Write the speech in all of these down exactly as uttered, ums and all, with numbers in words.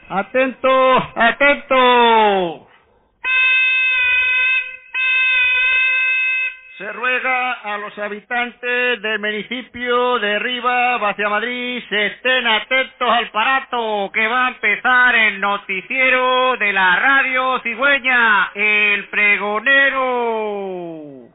¡Atento! ¡Atento! Se ruega a los habitantes del municipio de Rivas Vacia Madrid se estén atentos al aparato que va a empezar el noticiero de la radio cigüeña, El Pregonero.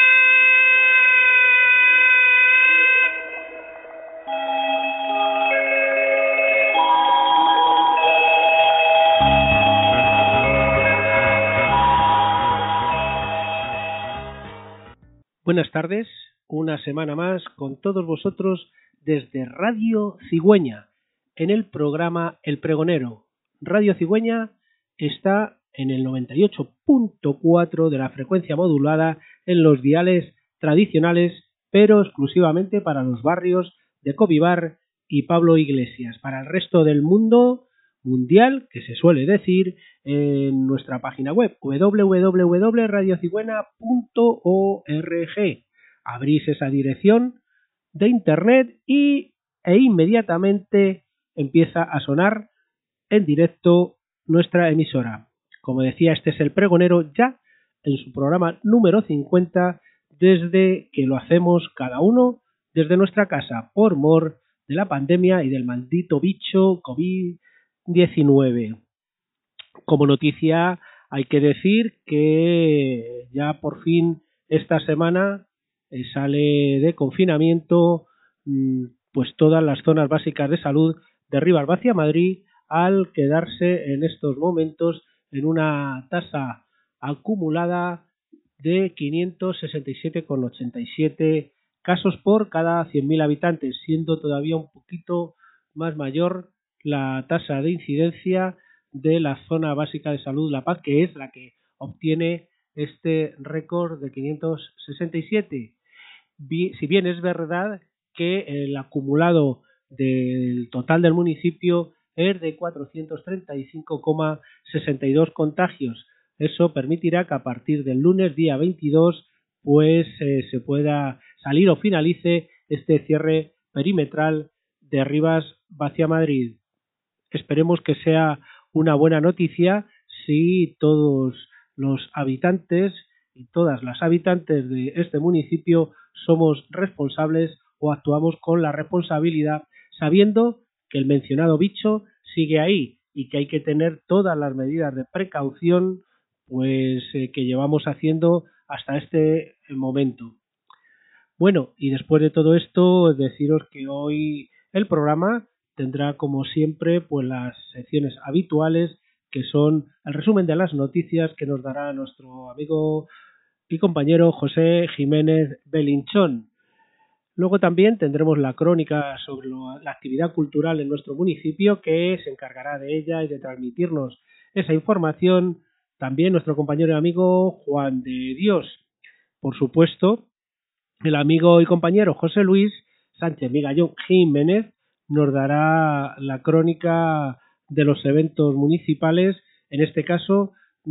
Buenas tardes, una semana más con todos vosotros desde Radio Cigüeña, en el programa El Pregonero. Radio Cigüeña está en el noventa y ocho punto cuatro de la frecuencia modulada en los diales tradicionales, pero exclusivamente para los barrios de Covivar y Pablo Iglesias. Para el resto del mundo mundial, que se suele decir, en nuestra página web doble u doble u doble u punto radio cigüena punto org. Abrís esa dirección de internet y e inmediatamente empieza a sonar en directo nuestra emisora. Como decía, este es El Pregonero ya en su programa número cincuenta, desde que lo hacemos cada uno desde nuestra casa por mor de la pandemia y del maldito bicho COVID diecinueve. Como noticia hay que decir que ya por fin esta semana eh, sale de confinamiento mmm, pues todas las zonas básicas de salud de Rivas Vacia Madrid, al quedarse en estos momentos en una tasa acumulada de quinientos sesenta y siete coma ochenta y siete casos por cada cien mil habitantes, siendo todavía un poquito más mayor la tasa de incidencia de la zona básica de salud La Paz, que es la que obtiene este récord de quinientos sesenta y siete. Si bien es verdad que el acumulado del total del municipio es de cuatrocientos treinta y cinco coma sesenta y dos contagios. Eso permitirá que a partir del lunes día veintidós pues eh, se pueda salir o finalice este cierre perimetral de Rivas Vacia Madrid. Esperemos que sea una buena noticia si todos los habitantes y todas las habitantes de este municipio somos responsables o actuamos con la responsabilidad, sabiendo que el mencionado bicho sigue ahí y que hay que tener todas las medidas de precaución pues eh, que llevamos haciendo hasta este momento. Bueno, y después de todo esto, deciros que hoy el programa tendrá como siempre pues las secciones habituales, que son el resumen de las noticias que nos dará nuestro amigo y compañero José Jiménez Belinchón. Luego también tendremos la crónica sobre lo, la actividad cultural en nuestro municipio, que se encargará de ella y de transmitirnos esa información también nuestro compañero y amigo Juan de Dios. Por supuesto, el amigo y compañero José Luis Sánchez Migallón Jiménez nos dará la crónica de los eventos municipales, en este caso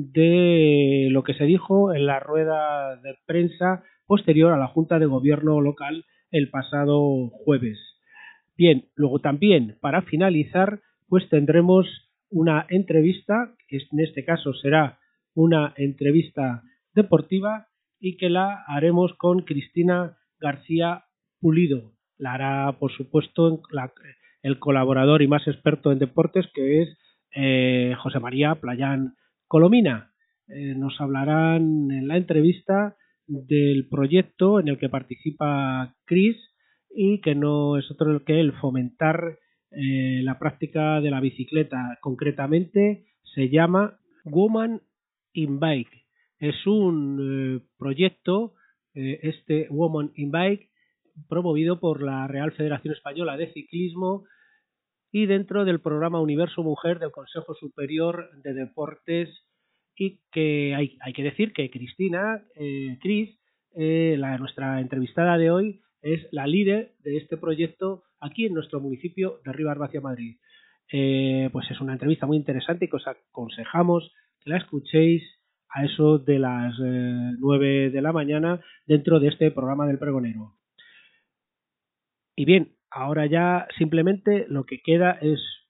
de lo que se dijo en la rueda de prensa posterior a la Junta de Gobierno local el pasado jueves. Bien, luego también para finalizar pues tendremos una entrevista, que en este caso será una entrevista deportiva y que la haremos con Cristina García Pulido. La hará, por supuesto, la, el colaborador y más experto en deportes, que es eh, José María Playán Colomina. Eh, nos hablarán en la entrevista del proyecto en el que participa Cris y que no es otro que el fomentar eh, la práctica de la bicicleta. Concretamente se llama Woman in Bike. Es un eh, proyecto, eh, este Woman in Bike, promovido por la Real Federación Española de Ciclismo y dentro del programa Universo Mujer del Consejo Superior de Deportes, y que hay, hay que decir que Cristina, eh, Cris, eh, la, nuestra entrevistada de hoy, es la líder de este proyecto aquí en nuestro municipio de Rivas Vacia Madrid. Eh, pues es una entrevista muy interesante y que os aconsejamos que la escuchéis a eso de las eh, nueve de la mañana dentro de este programa del Pregonero. Y bien, ahora ya simplemente lo que queda es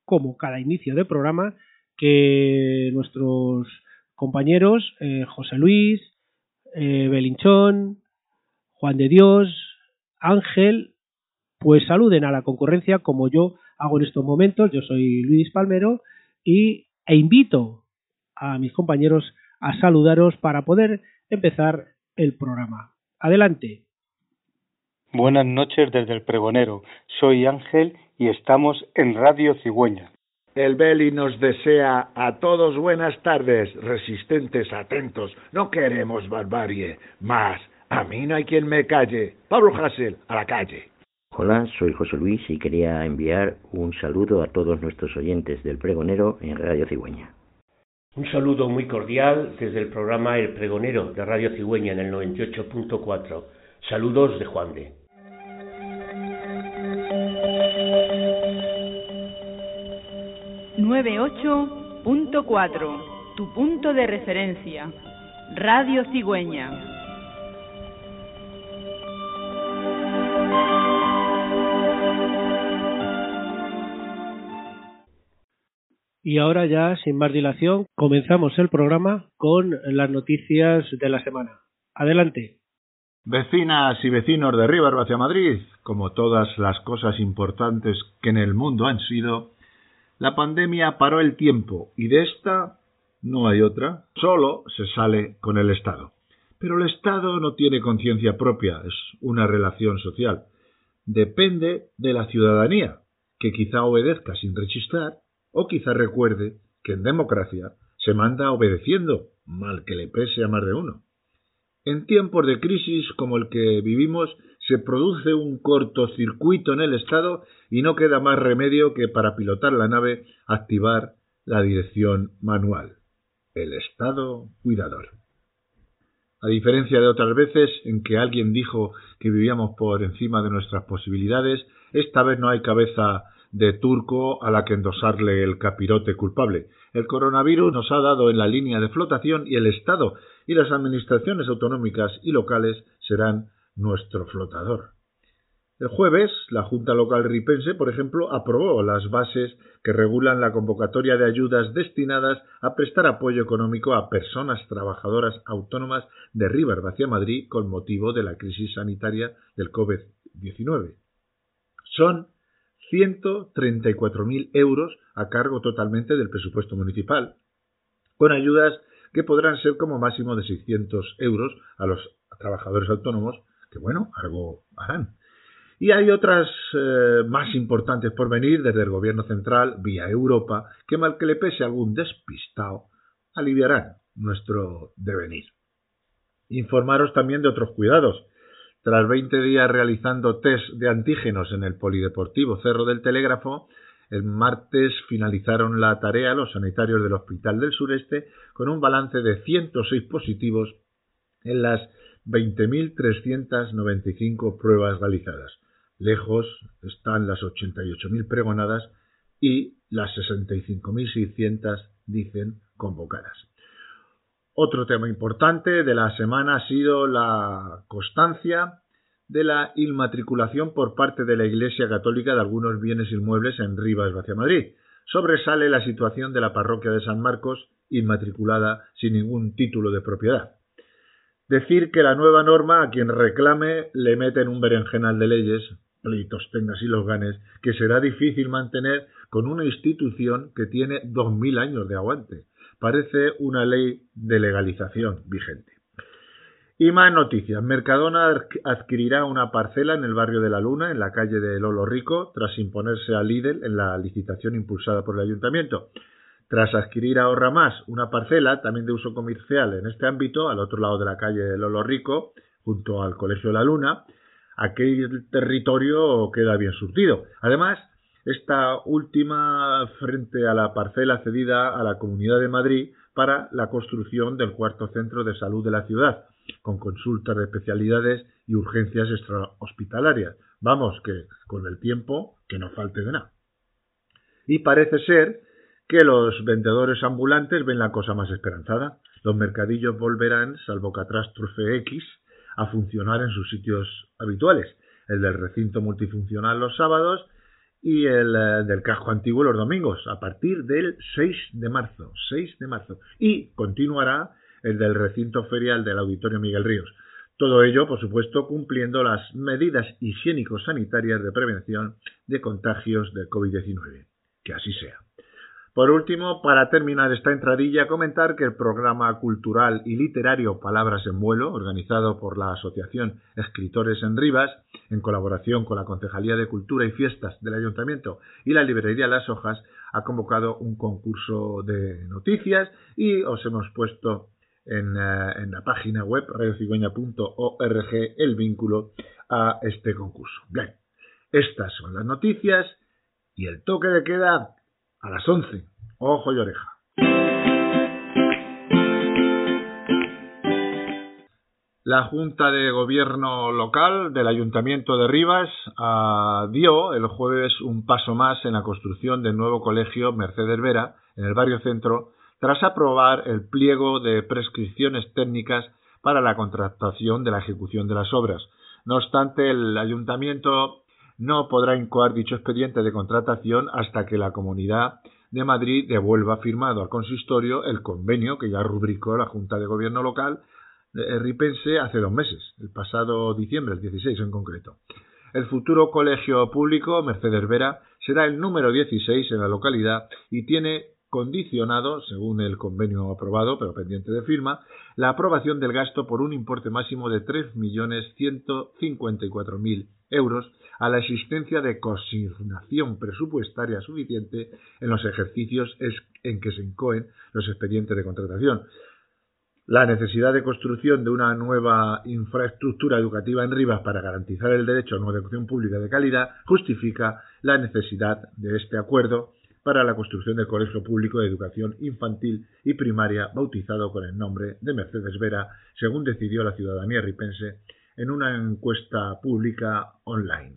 como cada inicio de programa, que nuestros compañeros eh, José Luis, eh, Belinchón, Juan de Dios, Ángel, pues saluden a la concurrencia como yo hago en estos momentos. Yo soy Luis Palmero y, e invito a mis compañeros a saludaros para poder empezar el programa. Adelante. Buenas noches desde el Pregonero. Soy Ángel y estamos en Radio Cigüeña. El Beli nos desea a todos buenas tardes, resistentes, atentos. No queremos barbarie, más. A mí no hay quien me calle. Pablo Hasél, a la calle. Hola, soy José Luis y quería enviar un saludo a todos nuestros oyentes del Pregonero en Radio Cigüeña. Un saludo muy cordial desde el programa El Pregonero de Radio Cigüeña en el noventa y ocho punto cuatro. Saludos de Juan de. noventa y ocho punto cuatro, tu punto de referencia. Radio Cigüeña. Y ahora ya, sin más dilación, comenzamos el programa con las noticias de la semana. Adelante. Vecinas y vecinos de Rivas hacia Madrid, como todas las cosas importantes que en el mundo han sido, la pandemia paró el tiempo y de esta no hay otra, solo se sale con el Estado. Pero el Estado no tiene conciencia propia, es una relación social. Depende de la ciudadanía, que quizá obedezca sin rechistar, o quizá recuerde que en democracia se manda obedeciendo, mal que le pese a más de uno. En tiempos de crisis como el que vivimos, se produce un cortocircuito en el Estado y no queda más remedio que para pilotar la nave activar la dirección manual. El Estado cuidador. A diferencia de otras veces en que alguien dijo que vivíamos por encima de nuestras posibilidades, esta vez no hay cabeza de turco a la que endosarle el capirote culpable. El coronavirus nos ha dado en la línea de flotación y el Estado y las administraciones autonómicas y locales serán nuestro flotador. El jueves, la Junta Local ripense, por ejemplo, aprobó las bases que regulan la convocatoria de ayudas destinadas a prestar apoyo económico a personas trabajadoras autónomas de Rivas hacia Madrid con motivo de la crisis sanitaria del COVID diecinueve. Son ciento treinta y cuatro mil euros a cargo totalmente del presupuesto municipal, con ayudas que podrán ser como máximo de seiscientos euros a los trabajadores autónomos, que bueno, algo harán. Y hay otras eh, más importantes por venir desde el Gobierno Central, vía Europa, que mal que le pese a algún despistado, aliviarán nuestro devenir. Informaros también de otros cuidados. Tras veinte días realizando test de antígenos en el Polideportivo Cerro del Telégrafo, el martes finalizaron la tarea los sanitarios del Hospital del Sureste con un balance de ciento seis positivos en las veinte mil trescientas noventa y cinco pruebas realizadas. Lejos están las ochenta y ocho mil pregonadas y las sesenta y cinco mil seiscientas dicen convocadas. Otro tema importante de la semana ha sido la constancia de la inmatriculación por parte de la Iglesia Católica de algunos bienes inmuebles en Rivas hacia Madrid. Sobresale la situación de la parroquia de San Marcos, inmatriculada sin ningún título de propiedad. Decir que la nueva norma a quien reclame le meten un berenjenal de leyes, pleitos tengas y los ganes, que será difícil mantener con una institución que tiene dos mil años de aguante. Parece una ley de legalización vigente. Y más noticias. Mercadona adquirirá una parcela en el barrio de La Luna, en la calle de Lolo Rico, tras imponerse a Lidl en la licitación impulsada por el ayuntamiento. Tras adquirir ahorra más una parcela, también de uso comercial en este ámbito, al otro lado de la calle de Lolo Rico, junto al Colegio La Luna, aquel territorio queda bien surtido. Además, esta última frente a la parcela cedida a la Comunidad de Madrid para la construcción del cuarto centro de salud de la ciudad, con consultas de especialidades y urgencias extrahospitalarias. Vamos, que con el tiempo que no falte de nada. Y parece ser que los vendedores ambulantes ven la cosa más esperanzada. Los mercadillos volverán, salvo catástrofe X, a funcionar en sus sitios habituales, el del recinto multifuncional los sábados y el eh, del casco antiguo los domingos, a partir del seis de marzo, seis de marzo. Y continuará el del recinto ferial del Auditorio Miguel Ríos. Todo ello, por supuesto, cumpliendo las medidas higiénico-sanitarias de prevención de contagios de COVID diecinueve. Que así sea. Por último, para terminar esta entradilla, comentar que el programa cultural y literario Palabras en Vuelo, organizado por la Asociación Escritores en Rivas, en colaboración con la Concejalía de Cultura y Fiestas del Ayuntamiento y la Librería Las Hojas, ha convocado un concurso de noticias y os hemos puesto en, eh, en la página web radio cigüeña punto org el vínculo a este concurso. Bien, estas son las noticias y el toque de queda a las once. Ojo y oreja. La Junta de Gobierno Local del Ayuntamiento de Rivas uh, dio el jueves un paso más en la construcción del nuevo colegio Mercedes Vera en el barrio Centro, tras aprobar el pliego de prescripciones técnicas para la contratación de la ejecución de las obras. No obstante, el Ayuntamiento no podrá incoar dicho expediente de contratación hasta que la Comunidad de Madrid devuelva firmado al consistorio el convenio que ya rubricó la Junta de Gobierno Local de ripense hace dos meses, el pasado diciembre, el dieciséis en concreto. El futuro colegio público Mercedes Vera será el número dieciséis en la localidad y tiene condicionado, según el convenio aprobado, pero pendiente de firma, la aprobación del gasto por un importe máximo de tres millones ciento cincuenta y cuatro mil euros a la existencia de consignación presupuestaria suficiente en los ejercicios en que se incoen los expedientes de contratación. La necesidad de construcción de una nueva infraestructura educativa en Rivas para garantizar el derecho a una educación pública de calidad justifica la necesidad de este acuerdo para la construcción del Colegio Público de Educación Infantil y Primaria, bautizado con el nombre de Mercedes Vera, según decidió la ciudadanía ripense en una encuesta pública online.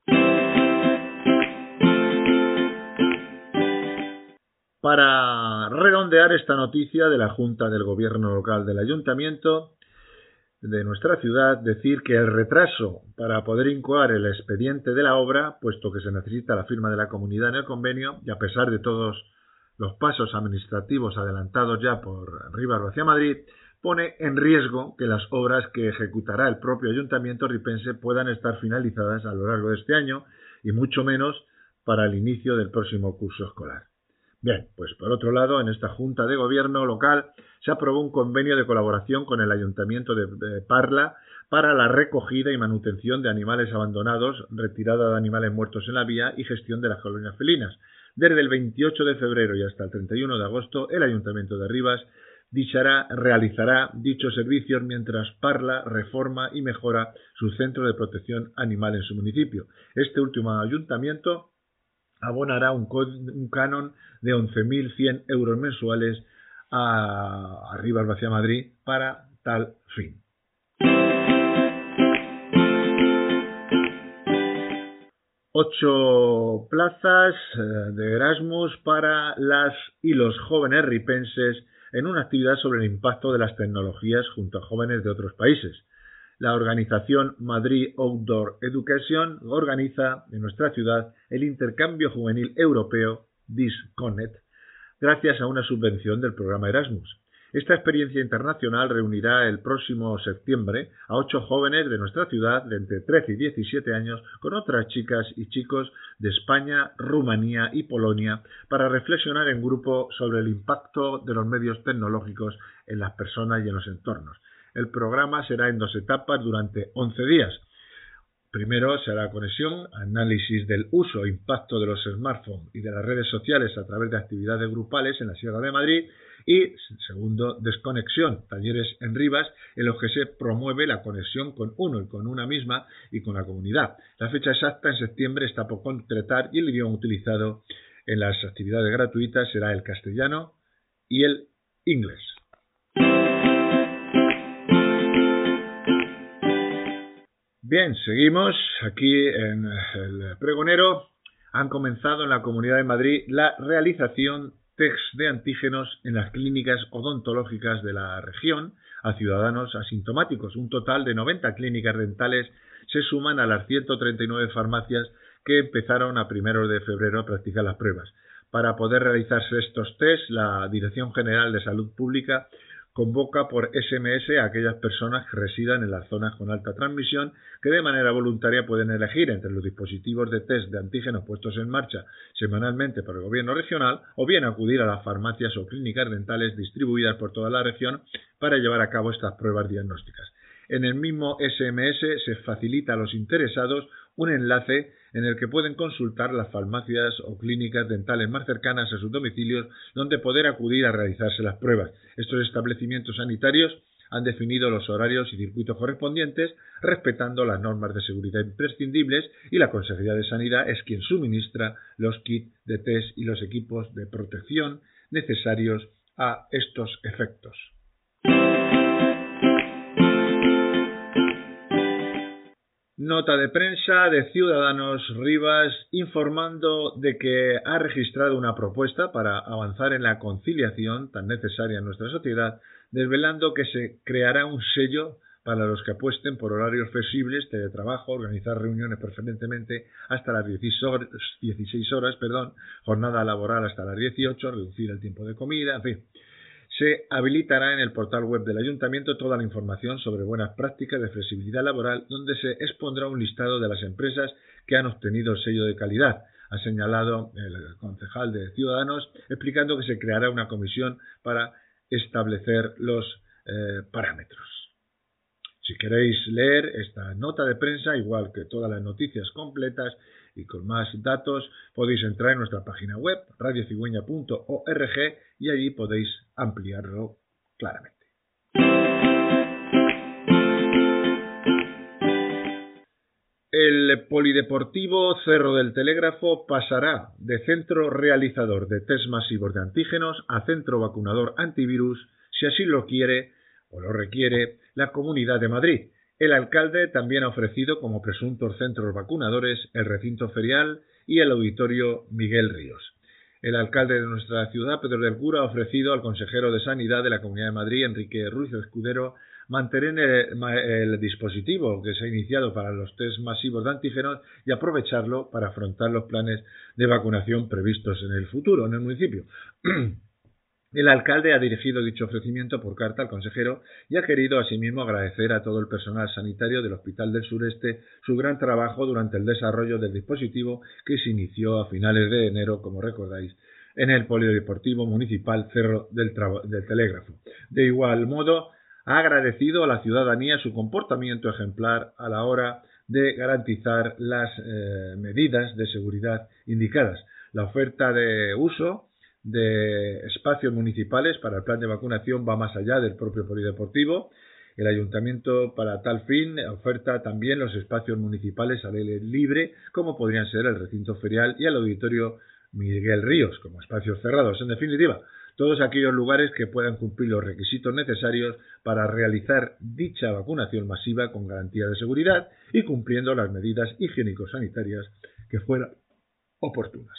Para redondear esta noticia de la Junta del Gobierno Local del Ayuntamiento de nuestra ciudad, decir que el retraso para poder incoar el expediente de la obra, puesto que se necesita la firma de la comunidad en el convenio, y a pesar de todos los pasos administrativos adelantados ya por Rivas hacia Madrid, pone en riesgo que las obras que ejecutará el propio Ayuntamiento ripense puedan estar finalizadas a lo largo de este año y mucho menos para el inicio del próximo curso escolar. Bien, pues por otro lado, en esta Junta de Gobierno Local se aprobó un convenio de colaboración con el Ayuntamiento de, de Parla para la recogida y manutención de animales abandonados, retirada de animales muertos en la vía y gestión de las colonias felinas. Desde el veintiocho de febrero y hasta el treinta y uno de agosto, el Ayuntamiento de Rivas dichará, realizará dichos servicios mientras Parla reforma y mejora su centro de protección animal en su municipio. Este último ayuntamiento abonará un, un canon de once mil cien euros mensuales a, a Rivas hacia Madrid para tal fin. Ocho plazas de Erasmus para las y los jóvenes ripenses en una actividad sobre el impacto de las tecnologías junto a jóvenes de otros países. La organización Madrid Outdoor Education organiza en nuestra ciudad el intercambio juvenil europeo DISCONET gracias a una subvención del programa Erasmus. Esta experiencia internacional reunirá el próximo septiembre a ocho jóvenes de nuestra ciudad de entre trece y diecisiete años con otras chicas y chicos de España, Rumanía y Polonia para reflexionar en grupo sobre el impacto de los medios tecnológicos en las personas y en los entornos. El programa será en dos etapas durante once días. Primero se hará conexión, análisis del uso e impacto de los smartphones y de las redes sociales a través de actividades grupales en la Sierra de Madrid y, segundo, desconexión, talleres en Rivas en los que se promueve la conexión con uno y con una misma y con la comunidad. La fecha exacta en septiembre está por concretar y el idioma utilizado en las actividades gratuitas será el castellano y el inglés. Bien, seguimos aquí en el pregonero. Han comenzado en la Comunidad de Madrid la realización test de antígenos en las clínicas odontológicas de la región a ciudadanos asintomáticos. Un total de noventa clínicas dentales se suman a las ciento treinta y nueve farmacias que empezaron a primeros de febrero a practicar las pruebas. Para poder realizarse estos test, la Dirección General de Salud Pública convoca por ese eme ese a aquellas personas que residan en las zonas con alta transmisión que de manera voluntaria pueden elegir entre los dispositivos de test de antígenos puestos en marcha semanalmente por el gobierno regional o bien acudir a las farmacias o clínicas dentales distribuidas por toda la región para llevar a cabo estas pruebas diagnósticas. En el mismo ese eme ese se facilita a los interesados un enlace en el que pueden consultar las farmacias o clínicas dentales más cercanas a sus domicilios donde poder acudir a realizarse las pruebas. Estos establecimientos sanitarios han definido los horarios y circuitos correspondientes respetando las normas de seguridad imprescindibles y la Consejería de Sanidad es quien suministra los kits de test y los equipos de protección necesarios a estos efectos. Nota de prensa de Ciudadanos Rivas informando de que ha registrado una propuesta para avanzar en la conciliación tan necesaria en nuestra sociedad, desvelando que se creará un sello para los que apuesten por horarios flexibles, teletrabajo, organizar reuniones preferentemente hasta las dieciséis horas, perdón, jornada laboral hasta las dieciocho, reducir el tiempo de comida, en fin. Se habilitará en el portal web del Ayuntamiento toda la información sobre buenas prácticas de flexibilidad laboral, donde se expondrá un listado de las empresas que han obtenido el sello de calidad. Ha señalado el concejal de Ciudadanos, explicando que se creará una comisión para establecer los eh, parámetros. Si queréis leer esta nota de prensa, igual que todas las noticias completas y con más datos, podéis entrar en nuestra página web, radio cigüeña punto org, y allí podéis ampliarlo claramente. El Polideportivo Cerro del Telégrafo pasará de centro realizador de test masivos de antígenos a centro vacunador antivirus, si así lo quiere o lo requiere la Comunidad de Madrid. El alcalde también ha ofrecido como presuntos centros vacunadores el recinto ferial y el auditorio Miguel Ríos. El alcalde de nuestra ciudad, Pedro del Cura, ha ofrecido al consejero de Sanidad de la Comunidad de Madrid, Enrique Ruiz Escudero, mantener el, el dispositivo que se ha iniciado para los test masivos de antígenos y aprovecharlo para afrontar los planes de vacunación previstos en el futuro en el municipio. El alcalde ha dirigido dicho ofrecimiento por carta al consejero y ha querido asimismo agradecer a todo el personal sanitario del Hospital del Sureste su gran trabajo durante el desarrollo del dispositivo que se inició a finales de enero, como recordáis, en el Polideportivo Municipal Cerro del, del Telégrafo. De igual modo, ha agradecido a la ciudadanía su comportamiento ejemplar a la hora de garantizar las eh, medidas de seguridad indicadas. La oferta de uso de espacios municipales para el plan de vacunación va más allá del propio polideportivo. El ayuntamiento para tal fin oferta también los espacios municipales al aire libre, como podrían ser el recinto ferial y el auditorio Miguel Ríos, como espacios cerrados. En definitiva, todos aquellos lugares que puedan cumplir los requisitos necesarios para realizar dicha vacunación masiva con garantía de seguridad y cumpliendo las medidas higiénico-sanitarias que fueran oportunas.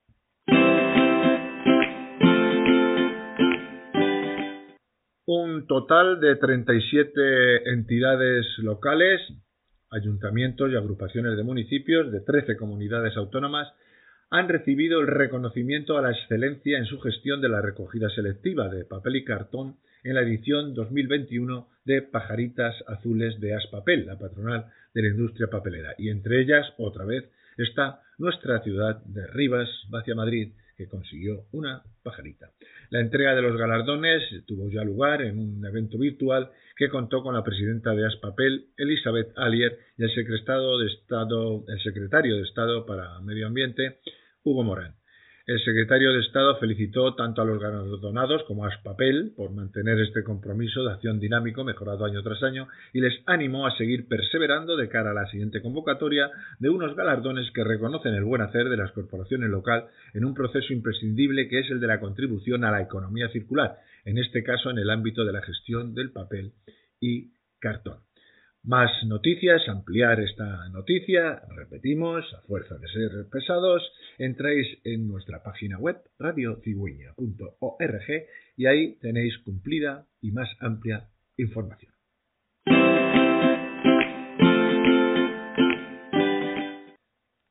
Un total de treinta y siete entidades locales, ayuntamientos y agrupaciones de municipios de trece comunidades autónomas han recibido el reconocimiento a la excelencia en su gestión de la recogida selectiva de papel y cartón en la edición dos mil veintiuno de Pajaritas Azules de Aspapel, la patronal de la industria papelera. Y entre ellas, otra vez, está nuestra ciudad de Rivas, Vacia Madrid, que consiguió una pajarita. La entrega de los galardones tuvo ya lugar en un evento virtual que contó con la presidenta de Aspapel, Elizabeth Allier, y el secretario de Estado, el secretario de Estado para Medio Ambiente, Hugo Morán. El secretario de Estado felicitó tanto a los galardonados como a Aspapel por mantener este compromiso de acción dinámico mejorado año tras año y les animó a seguir perseverando de cara a la siguiente convocatoria de unos galardones que reconocen el buen hacer de las corporaciones locales en un proceso imprescindible que es el de la contribución a la economía circular, en este caso en el ámbito de la gestión del papel y cartón. Más noticias, ampliar esta noticia, repetimos, a fuerza de ser pesados, entráis en nuestra página web radio cigüeña punto org y ahí tenéis cumplida y más amplia información.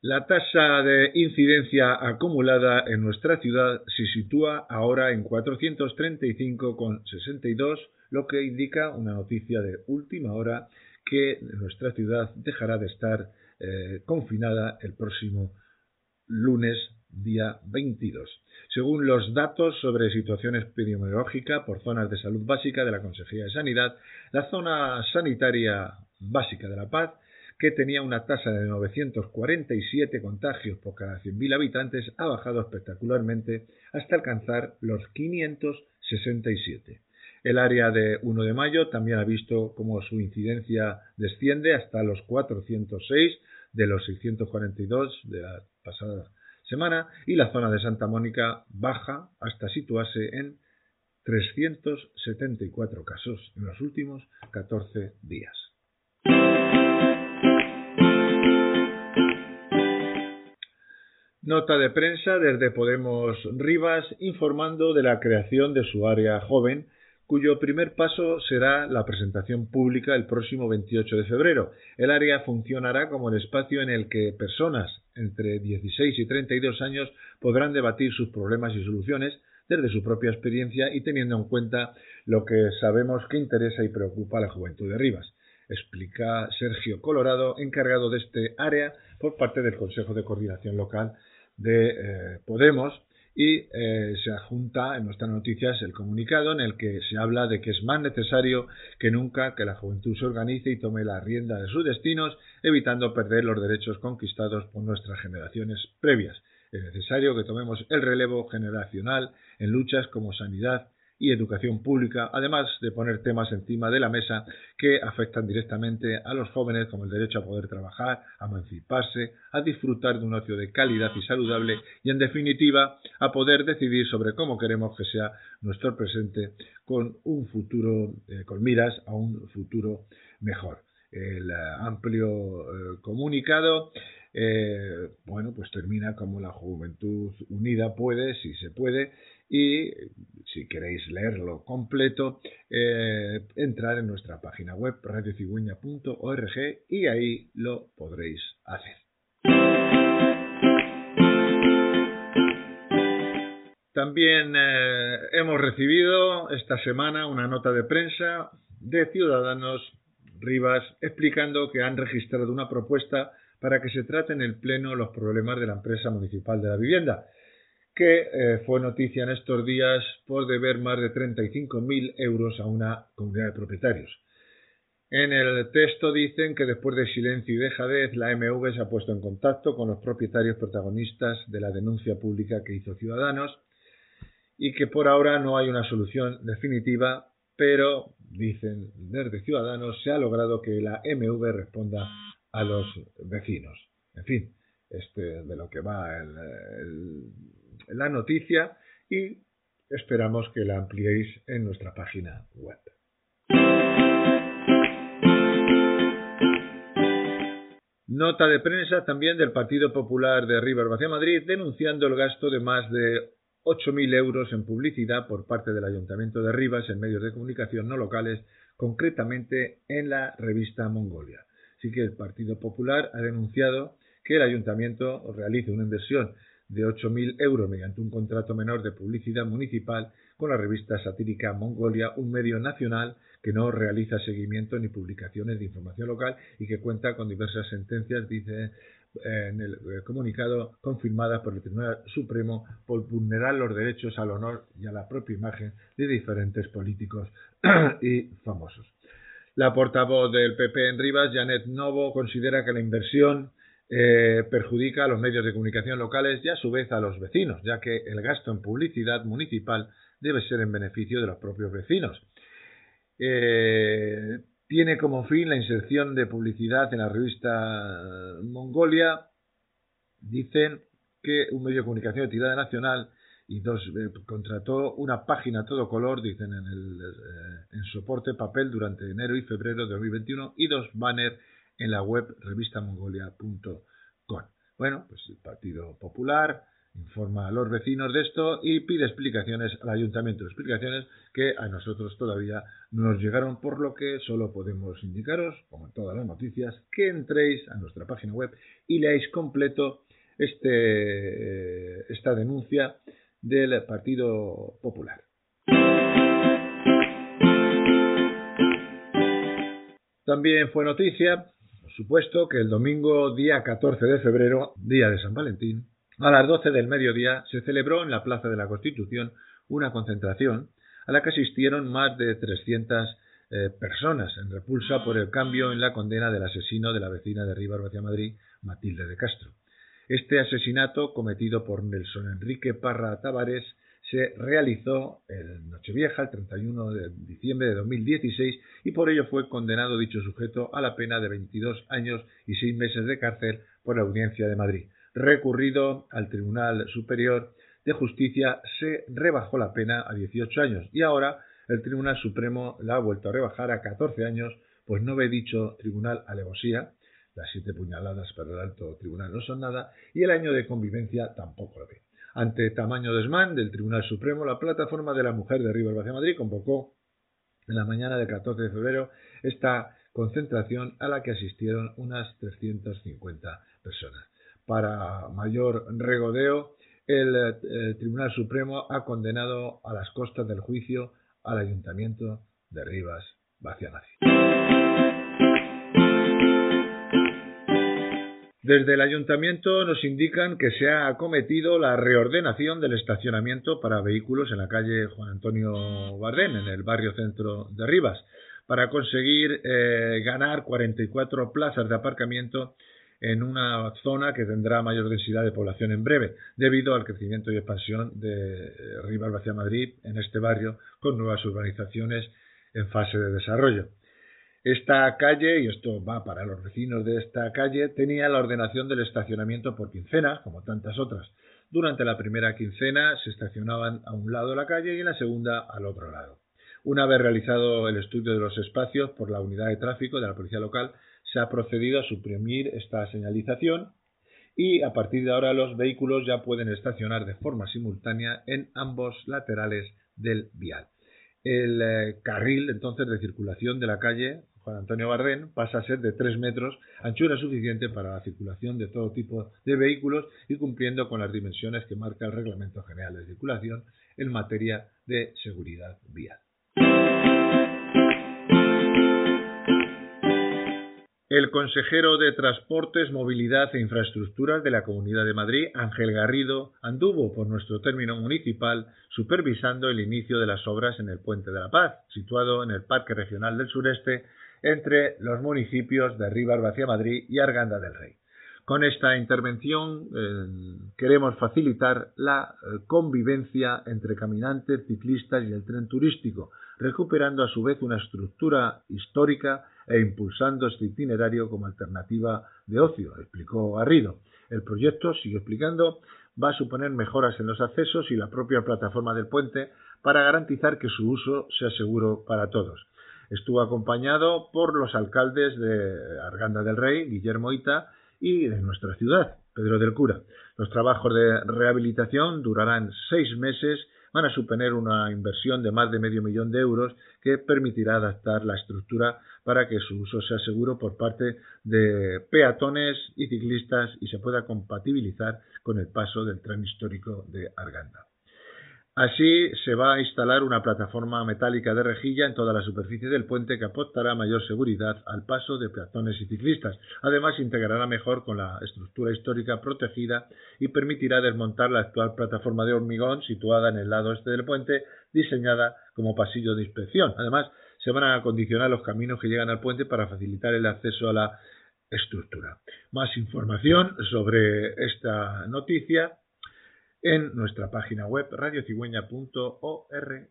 La tasa de incidencia acumulada en nuestra ciudad se sitúa ahora en cuatrocientos treinta y cinco coma sesenta y dos, lo que indica una noticia de última hora que nuestra ciudad dejará de estar eh, confinada el próximo lunes, día veintidós. Según los datos sobre situación epidemiológica por zonas de salud básica de la Consejería de Sanidad, la zona sanitaria básica de La Paz, que tenía una tasa de novecientos cuarenta y siete contagios por cada cien mil habitantes, ha bajado espectacularmente hasta alcanzar los quinientos sesenta y siete. El área de uno de mayo también ha visto cómo su incidencia desciende hasta los cuatrocientos seis de los seiscientos cuarenta y dos de la pasada semana, y la zona de Santa Mónica baja hasta situarse en trescientos setenta y cuatro casos en los últimos catorce días. Nota de prensa desde Podemos Rivas informando de la creación de su área joven, cuyo primer paso será la presentación pública el próximo veintiocho de febrero. El área funcionará como el espacio en el que personas entre dieciséis y treinta y dos años podrán debatir sus problemas y soluciones desde su propia experiencia y teniendo en cuenta lo que sabemos que interesa y preocupa a la juventud de Rivas, explica Sergio Colorado, encargado de este área por parte del Consejo de Coordinación Local de eh, Podemos, y eh, se adjunta en nuestras noticias el comunicado en el que se habla de que es más necesario que nunca que la juventud se organice y tome la rienda de sus destinos, evitando perder los derechos conquistados por nuestras generaciones previas. Es necesario que tomemos el relevo generacional en luchas como sanidad y educación pública, además de poner temas encima de la mesa que afectan directamente a los jóvenes, como el derecho a poder trabajar, a emanciparse, a disfrutar de un ocio de calidad y saludable y, en definitiva, a poder decidir sobre cómo queremos que sea nuestro presente con un futuro, eh, con miras a un futuro mejor. El eh, amplio eh, comunicado eh, bueno, pues termina como la juventud unida puede, si se puede, y si queréis leerlo completo, eh, entrar en nuestra página web radio cigüeña punto org y ahí lo podréis hacer. También eh, hemos recibido esta semana una nota de prensa de Ciudadanos Rivas explicando que han registrado una propuesta para que se trate en el Pleno los problemas de la empresa municipal de la vivienda, que eh, fue noticia en estos días por deber más de treinta y cinco mil euros a una comunidad de propietarios. En el texto dicen que después de silencio y dejadez, la M V se ha puesto en contacto con los propietarios protagonistas de la denuncia pública que hizo Ciudadanos y que por ahora no hay una solución definitiva, pero, dicen desde Ciudadanos, se ha logrado que la M V responda a los vecinos. En fin, este de lo que va el, el, la noticia, y esperamos que la ampliéis en nuestra página web. Nota de prensa también del Partido Popular de Rivas Vacia Madrid denunciando el gasto de más de ocho mil euros en publicidad por parte del Ayuntamiento de Rivas en medios de comunicación no locales, concretamente en la revista Mongolia. Así que el Partido Popular ha denunciado que el Ayuntamiento realice una inversión de ocho mil euros mediante un contrato menor de publicidad municipal con la revista satírica Mongolia, un medio nacional que no realiza seguimiento ni publicaciones de información local y que cuenta con diversas sentencias, dice eh, en el comunicado, confirmadas por el Tribunal Supremo por vulnerar los derechos al honor y a la propia imagen de diferentes políticos y famosos. La portavoz del P P en Rivas, Janet Novo, considera que la inversión eh, perjudica a los medios de comunicación locales y a su vez a los vecinos, ya que el gasto en publicidad municipal debe ser en beneficio de los propios vecinos. Eh, tiene como fin la inserción de publicidad en la revista Mongolia. Dicen que un medio de comunicación de tirada nacional y dos eh, contrató una página a todo color, dicen en el eh, en soporte papel durante enero y febrero de dos mil veintiuno y dos banners en la web revista mongolia punto com. Bueno, pues el Partido Popular informa a los vecinos de esto y pide explicaciones al ayuntamiento, explicaciones que a nosotros todavía no nos llegaron, por lo que solo podemos indicaros, como en todas las noticias, que entréis a nuestra página web y leáis completo este, esta denuncia del Partido Popular. También fue noticia, por supuesto, que el domingo día catorce de febrero, día de San Valentín, a las doce del mediodía se celebró en la Plaza de la Constitución una concentración a la que asistieron más de trescientas eh, personas en repulsa por el cambio en la condena del asesino de la vecina de Rivas Vaciamadrid, Matilde de Castro. Este asesinato, cometido por Nelson Enrique Parra Tavares, se realizó en Nochevieja, el treinta y uno de diciembre de dos mil dieciséis, y por ello fue condenado dicho sujeto a la pena de veintidós años y seis meses de cárcel por la Audiencia de Madrid. Recurrido al Tribunal Superior de Justicia, se rebajó la pena a dieciocho años y ahora el Tribunal Supremo la ha vuelto a rebajar a catorce años, pues no ve dicho tribunal alevosía, las siete puñaladas para el alto tribunal no son nada, y el año de convivencia tampoco lo ve. Ante tamaño desmán del Tribunal Supremo, la Plataforma de la Mujer de Rivas Vaciamadrid convocó en la mañana del catorce de febrero esta concentración a la que asistieron unas trescientas cincuenta personas. Para mayor regodeo, el, el Tribunal Supremo ha condenado a las costas del juicio al Ayuntamiento de Rivas Vaciamadrid. Desde el Ayuntamiento nos indican que se ha acometido la reordenación del estacionamiento para vehículos en la calle Juan Antonio Bardén, en el barrio centro de Rivas, para conseguir eh, ganar cuarenta y cuatro plazas de aparcamiento en una zona que tendrá mayor densidad de población en breve, debido al crecimiento y expansión de Rivas Vaciamadrid en este barrio, con nuevas urbanizaciones en fase de desarrollo. Esta calle, y esto va para los vecinos de esta calle, tenía la ordenación del estacionamiento por quincena, como tantas otras. Durante la primera quincena se estacionaban a un lado de la calle y en la segunda al otro lado. Una vez realizado el estudio de los espacios por la unidad de tráfico de la policía local, se ha procedido a suprimir esta señalización y a partir de ahora los vehículos ya pueden estacionar de forma simultánea en ambos laterales del vial. El eh, carril entonces de circulación de la calle Juan Antonio Bardén pasa a ser de tres metros, anchura suficiente para la circulación de todo tipo de vehículos y cumpliendo con las dimensiones que marca el Reglamento General de Circulación en materia de seguridad vial. El consejero de Transportes, Movilidad e Infraestructuras de la Comunidad de Madrid, Ángel Garrido, anduvo por nuestro término municipal supervisando el inicio de las obras en el Puente de la Paz, situado en el Parque Regional del Sureste, entre los municipios de Rivas Vaciamadrid y Arganda del Rey. Con esta intervención eh, queremos facilitar la eh, convivencia entre caminantes, ciclistas y el tren turístico, recuperando a su vez una estructura histórica e impulsando este itinerario como alternativa de ocio, explicó Garrido. El proyecto, sigue explicando, va a suponer mejoras en los accesos y la propia plataforma del puente para garantizar que su uso sea seguro para todos. Estuvo acompañado por los alcaldes de Arganda del Rey, Guillermo Ita, y de nuestra ciudad, Pedro del Cura. Los trabajos de rehabilitación durarán seis meses, van a suponer una inversión de más de medio millón de euros que permitirá adaptar la estructura para que su uso sea seguro por parte de peatones y ciclistas y se pueda compatibilizar con el paso del tren histórico de Arganda. Así se va a instalar una plataforma metálica de rejilla en toda la superficie del puente que aportará mayor seguridad al paso de peatones y ciclistas. Además, integrará mejor con la estructura histórica protegida y permitirá desmontar la actual plataforma de hormigón situada en el lado este del puente, diseñada como pasillo de inspección. Además, se van a acondicionar los caminos que llegan al puente para facilitar el acceso a la estructura. Más información sobre esta noticia en nuestra página web radio cigüeña punto org.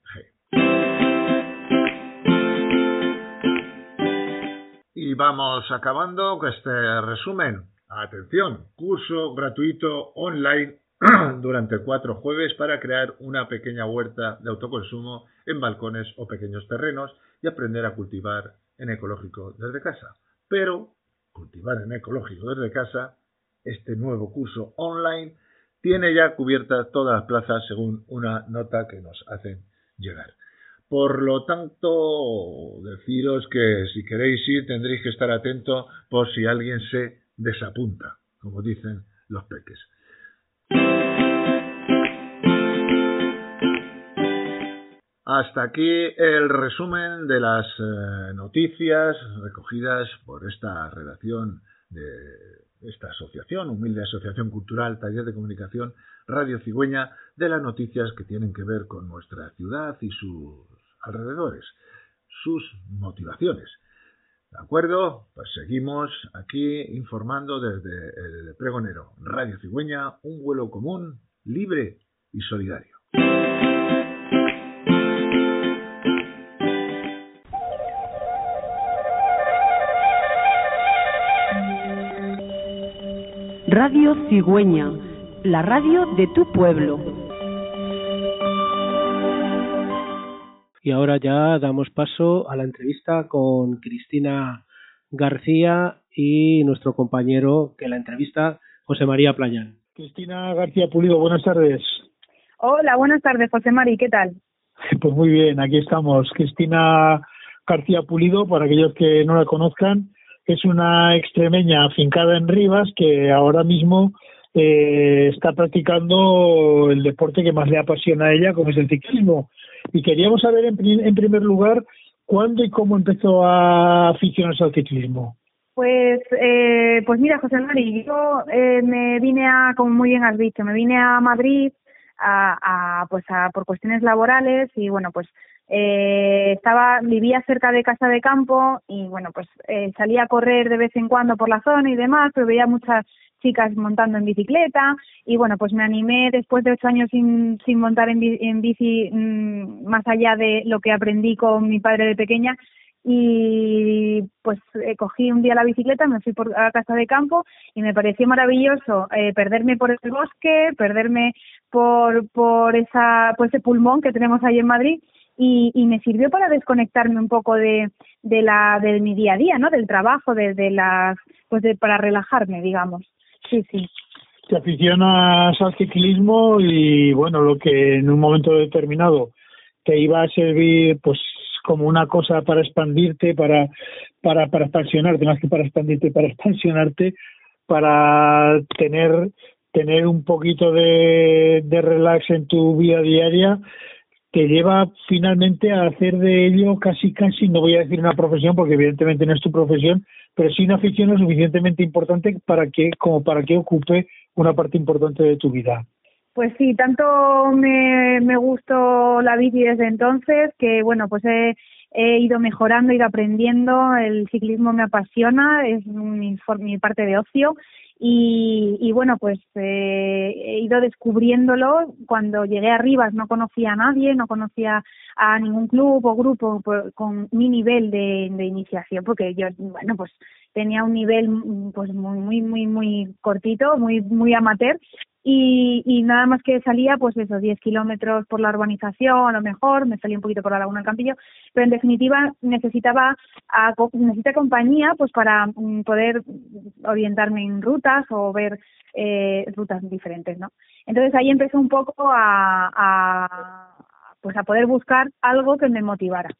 Y vamos acabando con este resumen. Atención, curso gratuito online durante cuatro jueves para crear una pequeña huerta de autoconsumo en balcones o pequeños terrenos y aprender a cultivar en ecológico desde casa. Pero cultivar en ecológico desde casa, este nuevo curso online tiene ya cubiertas todas las plazas según una nota que nos hacen llegar. Por lo tanto, deciros que si queréis ir tendréis que estar atentos por si alguien se desapunta, como dicen los peques. Hasta aquí el resumen de las eh, noticias recogidas por esta redacción de esta asociación, humilde asociación cultural, taller de comunicación, Radio Cigüeña, de las noticias que tienen que ver con nuestra ciudad y sus alrededores, sus motivaciones. ¿De acuerdo? Pues seguimos aquí informando desde el Pregonero, Radio Cigüeña, un vuelo común, libre y solidario. Radio Cigüeña, la radio de tu pueblo. Y ahora ya damos paso a la entrevista con Cristina García y nuestro compañero que la entrevista, José María Playán. Cristina García Pulido, buenas tardes. Hola, buenas tardes, José Mari, ¿qué tal? Pues muy bien, aquí estamos. Cristina García Pulido, para aquellos que no la conozcan, es una extremeña afincada en Rivas que ahora mismo eh, está practicando el deporte que más le apasiona a ella, como es el ciclismo. Y queríamos saber, en, en primer lugar, cuándo y cómo empezó a aficionarse al ciclismo. Pues eh, pues mira, José Mari, yo eh, me vine a, como muy bien has dicho, me vine a Madrid a, a pues a, por cuestiones laborales y bueno, pues eh, estaba vivía cerca de Casa de Campo y bueno, pues eh, salía a correr de vez en cuando por la zona y demás, pero veía muchas chicas montando en bicicleta y bueno, pues me animé después de ocho años sin, sin montar en, en bici, mmm, más allá de lo que aprendí con mi padre de pequeña, y pues eh, cogí un día la bicicleta, me fui por a Casa de Campo y me pareció maravilloso eh, perderme por el bosque, perderme por por esa por ese pulmón que tenemos ahí en Madrid y, y me sirvió para desconectarme un poco de de la de mi día a día, ¿no? Del trabajo, de, de las pues de, para relajarme, digamos. Sí, sí. Te aficionas al ciclismo y bueno, lo que en un momento determinado te iba a servir pues como una cosa para expandirte, para para para expansionarte, más que para expandirte, para expansionarte, para tener tener un poquito de, de relax en tu vida diaria, te lleva finalmente a hacer de ello casi casi, no voy a decir una profesión porque evidentemente no es tu profesión, pero sí una afición lo suficientemente importante para que como para que ocupe una parte importante de tu vida. Pues sí, tanto me, me gustó la bici desde entonces que, bueno, pues he, he ido mejorando, he ido aprendiendo, el ciclismo me apasiona, es mi, mi parte de ocio y, y bueno, pues eh, he ido descubriéndolo. Cuando llegué a Rivas no conocía a nadie, no conocía a ningún club o grupo por, con mi nivel de, de iniciación, porque yo, bueno, pues tenía un nivel pues muy, muy, muy, muy cortito, muy, muy amateur. Y, y nada más que salía, pues esos diez kilómetros por la urbanización, a lo mejor, me salía un poquito por la Laguna del Campillo, pero en definitiva necesitaba a, necesita compañía pues para um, poder orientarme en rutas o ver eh, rutas diferentes, ¿no? Entonces ahí empecé un poco a, a pues a poder buscar algo que me motivara.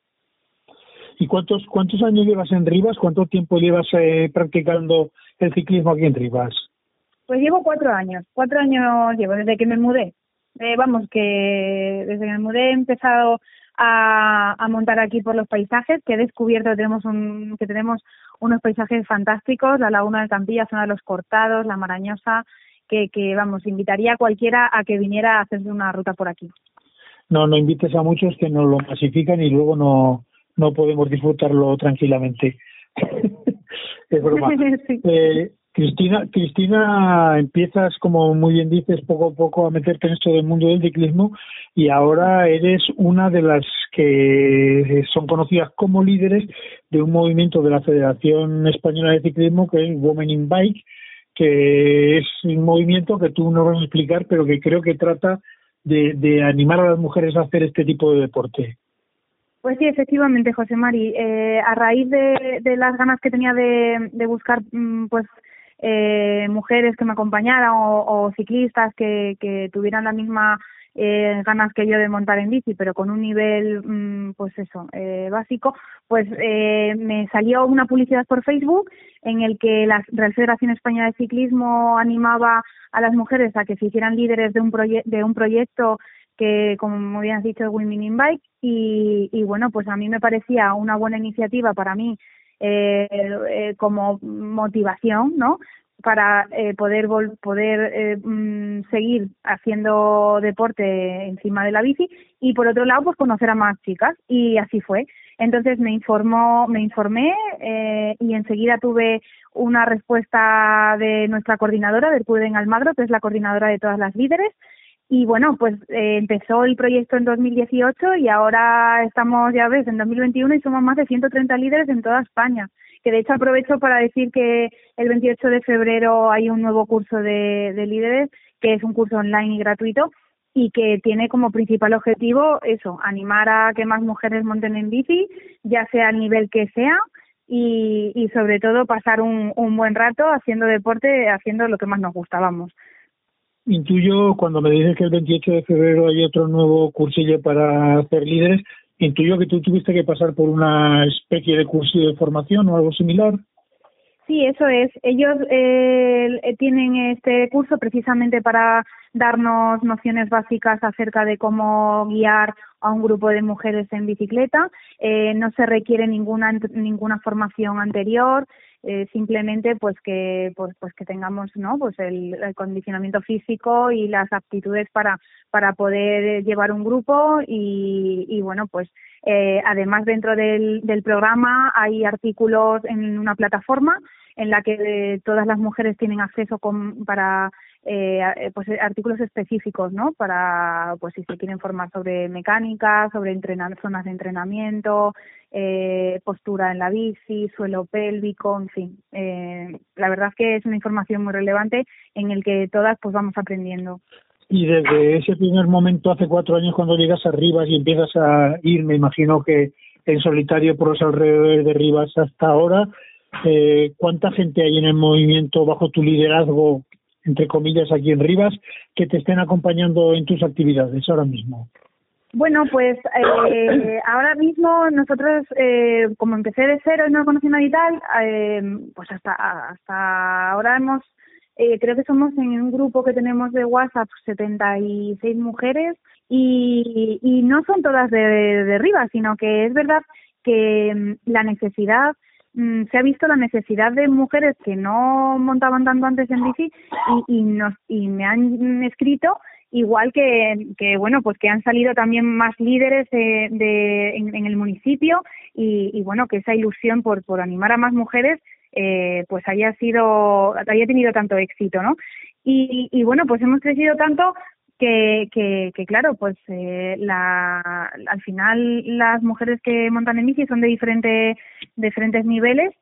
¿Y cuántos cuántos años llevas en Rivas? ¿Cuánto tiempo llevas eh, practicando el ciclismo aquí en Rivas? Pues llevo cuatro años, cuatro años llevo desde que me mudé. Eh, vamos, que desde que me mudé he empezado a, a montar aquí por los paisajes, que he descubierto que tenemos, un, que tenemos unos paisajes fantásticos, la Laguna del Campillo, zona de los Cortados, la Marañosa, que, que vamos, invitaría a cualquiera a que viniera a hacerse una ruta por aquí. No, no invites a muchos que nos lo masifican y luego no, no podemos disfrutarlo tranquilamente. Es broma. Sí. Eh, Cristina, Cristina, empiezas, como muy bien dices, poco a poco a meterte en esto del mundo del ciclismo y ahora eres una de las que son conocidas como líderes de un movimiento de la Federación Española de Ciclismo que es Women in Bike, que es un movimiento que tú nos vas a explicar, pero que creo que trata de, de animar a las mujeres a hacer este tipo de deporte. Pues sí, efectivamente, José Mari. Eh, a raíz de, de las ganas que tenía de, de buscar, pues eh, mujeres que me acompañaran o, o ciclistas que, que tuvieran la misma eh, ganas que yo de montar en bici, pero con un nivel, mmm, pues eso, eh, básico, pues eh, me salió una publicidad por Facebook en el que la Real Federación Española de Ciclismo animaba a las mujeres a que se hicieran líderes de un, proye- de un proyecto que, como bien has dicho, es Women in Bike, y, y bueno, pues a mí me parecía una buena iniciativa para mí eh, eh, como motivación, ¿no?, para eh, poder vol- poder eh, mm, seguir haciendo deporte encima de la bici, y por otro lado pues conocer a más chicas, y así fue. Entonces me informó me informé eh, y enseguida tuve una respuesta de nuestra coordinadora, del Cuden Almagro, que es la coordinadora de todas las líderes. Y bueno, pues eh, empezó el proyecto en dos mil dieciocho y ahora estamos, ya ves, en dos mil veintiuno y somos más de ciento treinta líderes en toda España. Que de hecho aprovecho para decir que el veintiocho de febrero hay un nuevo curso de, de líderes, que es un curso online y gratuito, y que tiene como principal objetivo eso, animar a que más mujeres monten en bici, ya sea al nivel que sea, y, y sobre todo pasar un, un buen rato haciendo deporte, haciendo lo que más nos gusta, vamos. Intuyo, cuando me dices que el veintiocho de febrero hay otro nuevo cursillo para hacer líderes, intuyo que tú tuviste que pasar por una especie de cursillo de formación o algo similar. Sí, eso es. Ellos eh, tienen este curso precisamente para darnos nociones básicas acerca de cómo guiar a un grupo de mujeres en bicicleta. Eh, no se requiere ninguna ninguna formación anterior, eh, simplemente pues que pues pues que tengamos, ¿no?, pues el, el condicionamiento físico y las aptitudes para para poder llevar un grupo, y, y bueno, pues eh, además dentro del, del programa hay artículos en una plataforma en la que eh, todas las mujeres tienen acceso con, para eh, pues artículos específicos, ¿no?, para pues si se quieren formar sobre mecánica, sobre entrenar, zonas de entrenamiento, eh, postura en la bici, suelo pélvico, en fin. Eh, la verdad es que es una información muy relevante en el que todas pues vamos aprendiendo. Y desde ese primer momento, hace cuatro años, cuando llegas a Rivas y empiezas a ir, me imagino que en solitario por los alrededores de Rivas hasta ahora, eh, ¿cuánta gente hay en el movimiento bajo tu liderazgo, entre comillas, aquí en Rivas, que te estén acompañando en tus actividades ahora mismo? Bueno, pues eh, ahora mismo nosotros, eh, como empecé de cero y no conocí nadie y tal, eh, pues hasta hasta ahora hemos, eh, creo que somos en un grupo que tenemos de WhatsApp setenta y seis mujeres, y, y no son todas de, de Rivas, sino que es verdad que la necesidad, se ha visto la necesidad de mujeres que no montaban tanto antes en bici, y, y, nos, y me han escrito, igual que, que bueno, pues que han salido también más líderes de, de en, en el municipio, y, y bueno, que esa ilusión por, por animar a más mujeres eh, pues haya sido, haya tenido tanto éxito, ¿no? Y, y bueno, pues hemos crecido tanto que, que, que claro, pues eh, la, al final las mujeres que montan en bici son de diferentes, diferentes niveles,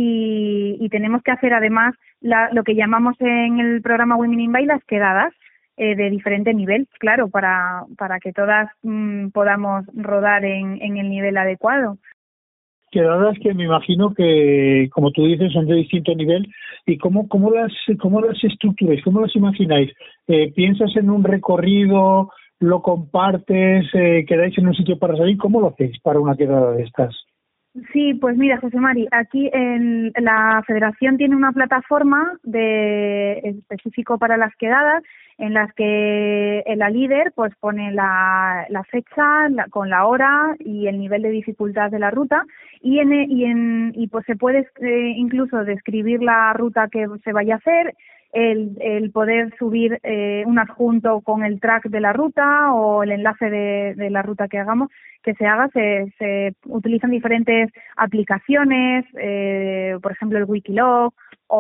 y, y tenemos que hacer además la, lo que llamamos en el programa Women in Bike las quedadas eh, de diferente nivel, claro, para, para que todas mmm, podamos rodar en, en el nivel adecuado. Quedadas que me imagino que, como tú dices, son de distinto nivel. ¿Y cómo, cómo las cómo las estructuráis? ¿Cómo las imagináis? Eh, ¿Piensas en un recorrido? ¿Lo compartes? Eh, ¿Quedáis en un sitio para salir? ¿Cómo lo hacéis para una quedada de estas? Sí, pues mira, José Mari, aquí en la Federación tiene una plataforma de específico para las quedadas, en las que la líder pues pone la, la fecha la, con la hora y el nivel de dificultad de la ruta, y en y en y pues se puede eh, incluso describir la ruta que se vaya a hacer, el, el poder subir eh, un adjunto con el track de la ruta o el enlace de, de la ruta que hagamos, que se haga. Se, se utilizan diferentes aplicaciones, eh, por ejemplo el Wikilog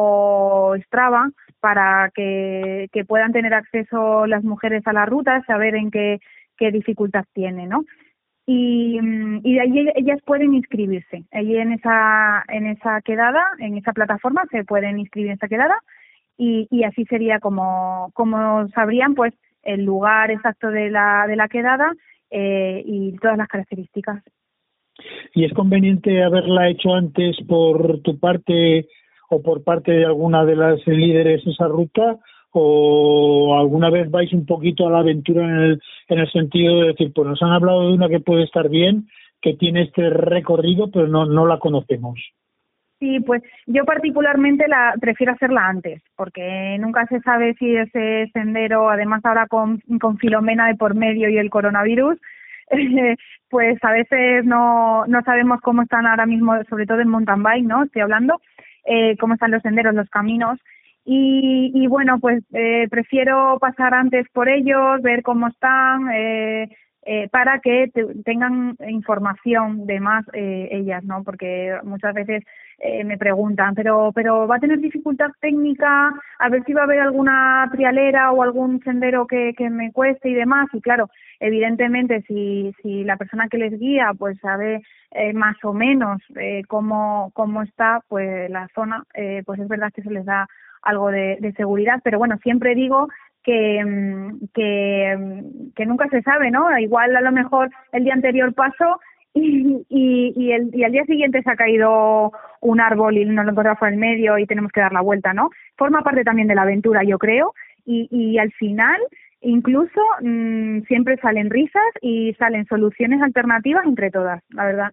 o Strava, para que, que puedan tener acceso las mujeres a la ruta, saber en qué, qué dificultad tiene, ¿no? Y, y de ahí ellas pueden inscribirse. Allí en esa, en esa quedada, en esa plataforma, se pueden inscribir en esa quedada, y, y así sería como, como sabrían pues el lugar exacto de la, de la quedada eh, y todas las características. ¿Y es conveniente haberla hecho antes por tu parte o por parte de alguna de las líderes esa ruta, o alguna vez vais un poquito a la aventura en el, en el sentido de decir, pues nos han hablado de una que puede estar bien, que tiene este recorrido, pero no, no la conocemos? Sí, pues yo particularmente la prefiero hacerla antes, porque nunca se sabe si ese sendero, además ahora con, con Filomena de por medio y el coronavirus, pues a veces no, no sabemos cómo están ahora mismo, sobre todo en mountain bike, ¿no? Estoy hablando, eh, cómo están los senderos, los caminos. Y, y bueno, pues eh, prefiero pasar antes por ellos, ver cómo están, eh, eh, para que te, tengan información de más eh, ellas, ¿no? Porque muchas veces eh, me preguntan, pero pero va a tener dificultad técnica, a ver si va a haber alguna trialera o algún sendero que, que me cueste y demás. Y claro, evidentemente si si la persona que les guía pues sabe eh, más o menos eh, cómo cómo está pues la zona, eh, pues es verdad que se les da algo de, de seguridad, pero bueno, siempre digo que, que que nunca se sabe, ¿no? Igual a lo mejor el día anterior paso y y, y, el, y al día siguiente se ha caído un árbol y nos lo encontramos por el medio y tenemos que dar la vuelta, ¿no? Forma parte también de la aventura, yo creo, y, y al final incluso mmm, siempre salen risas y salen soluciones alternativas entre todas, la verdad.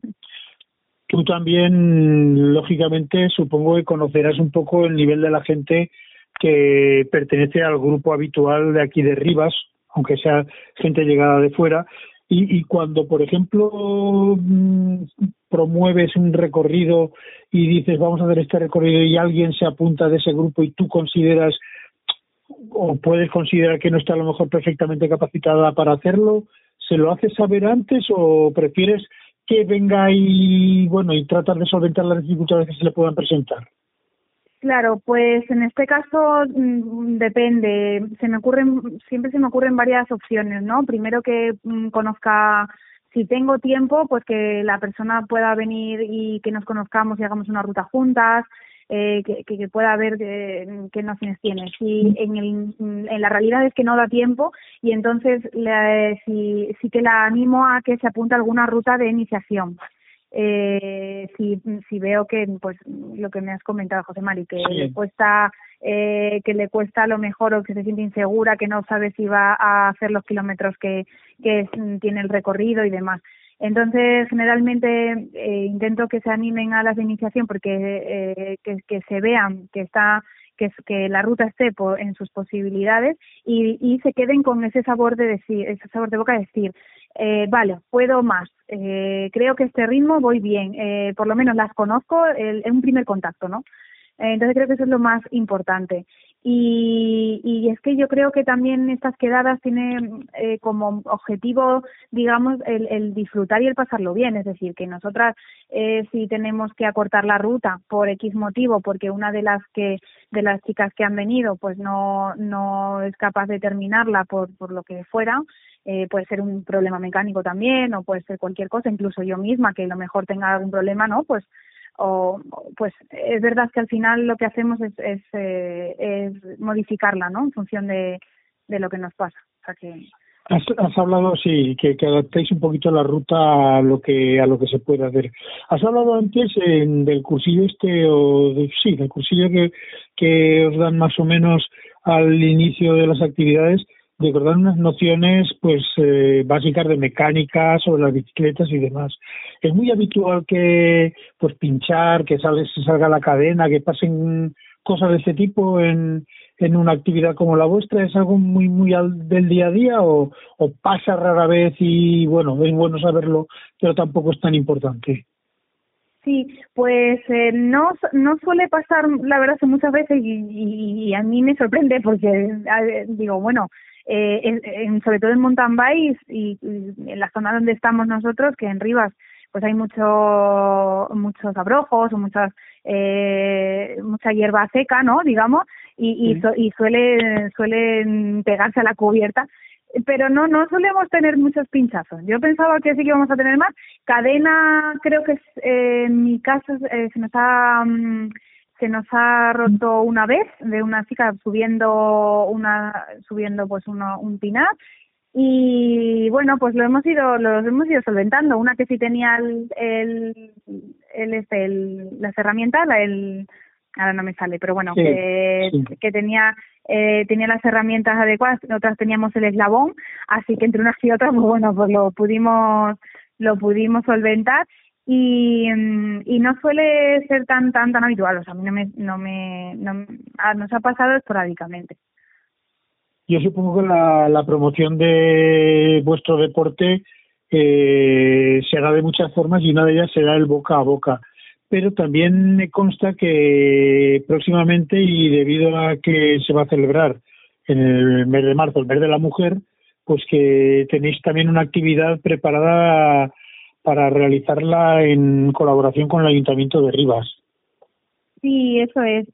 Tú también, lógicamente, supongo que conocerás un poco el nivel de la gente que pertenece al grupo habitual de aquí de Rivas, aunque sea gente llegada de fuera, y, y cuando, por ejemplo, promueves un recorrido y dices vamos a hacer este recorrido y alguien se apunta de ese grupo y tú consideras o puedes considerar que no está a lo mejor perfectamente capacitada para hacerlo, ¿se lo haces saber antes o prefieres que venga y bueno y tratar de solventar las dificultades que se le puedan presentar? Claro, pues en este caso mmm, depende. Se me ocurren siempre se me ocurren varias opciones, ¿no? Primero que mmm, conozca, si tengo tiempo, pues que la persona pueda venir y que nos conozcamos y hagamos una ruta juntas, eh, que, que pueda ver qué qué nociones tiene. Si en el en la realidad es que no da tiempo y entonces le, si sí que la animo a que se apunte a alguna ruta de iniciación. Eh, si si veo que pues lo que me has comentado, José Mari, que sí. le cuesta eh, que le cuesta a lo mejor o que se siente insegura, que no sabe si va a hacer los kilómetros que que es, tiene el recorrido y demás. Entonces, generalmente eh, intento que se animen a las de iniciación porque eh, que, que se vean que está que, que la ruta esté por, en sus posibilidades y, y se queden con ese sabor de decir, ese sabor de boca de decir, eh, vale, puedo más, eh, creo que este ritmo voy bien, eh, por lo menos las conozco, es un primer contacto, ¿no? Eh, entonces creo que eso es lo más importante. Y, y es que yo creo que también estas quedadas tienen eh, como objetivo, digamos, el, el disfrutar y el pasarlo bien. Es decir, que nosotras eh, si tenemos que acortar la ruta por X motivo, porque una de las que de las chicas que han venido pues no no es capaz de terminarla por por lo que fuera, eh, puede ser un problema mecánico también o puede ser cualquier cosa, incluso yo misma que a lo mejor tenga algún problema, ¿no? Pues o pues es verdad que al final lo que hacemos es es, eh, es modificarla, ¿no? En función de, de lo que nos pasa. O sea que has, has hablado sí que, que adaptéis un poquito la ruta a lo que a lo que se puede hacer. Has hablado antes en, del cursillo este o de, sí del cursillo que que os dan más o menos al inicio de las actividades, de recordar unas nociones pues eh, básicas de mecánica sobre las bicicletas y demás. Es muy habitual que pues pinchar, que sale, se salga la cadena, que pasen cosas de este tipo en, en una actividad como la vuestra. ¿Es algo muy muy al, del día a día o, o pasa rara vez y bueno, es bueno saberlo, pero tampoco es tan importante? Sí, pues eh, no no suele pasar, la verdad, muchas veces y, y, y a mí me sorprende porque eh, digo, bueno, eh, en, en, sobre todo en mountain bikes y, y en la zona donde estamos nosotros, que en Rivas pues hay mucho muchos abrojos o muchas eh, mucha hierba seca, ¿no? Digamos, y y, sí. y suele suelen pegarse a la cubierta. Pero no no solemos tener muchos pinchazos. Yo pensaba que sí que íbamos a tener más. Cadena, creo que eh, en mi caso eh, se nos ha um, se nos ha roto una vez de una chica subiendo una subiendo pues uno, un pinar y bueno pues lo hemos ido lo hemos ido solventando. Una que sí tenía el el, el este el, las herramientas, el ahora no me sale, pero bueno, sí, que, sí. que tenía eh, tenía las herramientas adecuadas, nosotras teníamos el eslabón, así que entre unas y otras, pues bueno, pues lo pudimos lo pudimos solventar. Y, y no suele ser tan tan tan habitual, o sea, a mí no me no me no, a, nos ha pasado esporádicamente. Yo supongo que la, la promoción de vuestro deporte eh, será de muchas formas y una de ellas será el boca a boca, pero también me consta que próximamente, y debido a que se va a celebrar en el mes de marzo, el mes de la mujer, pues que tenéis también una actividad preparada para realizarla en colaboración con el Ayuntamiento de Rivas. Sí, eso es.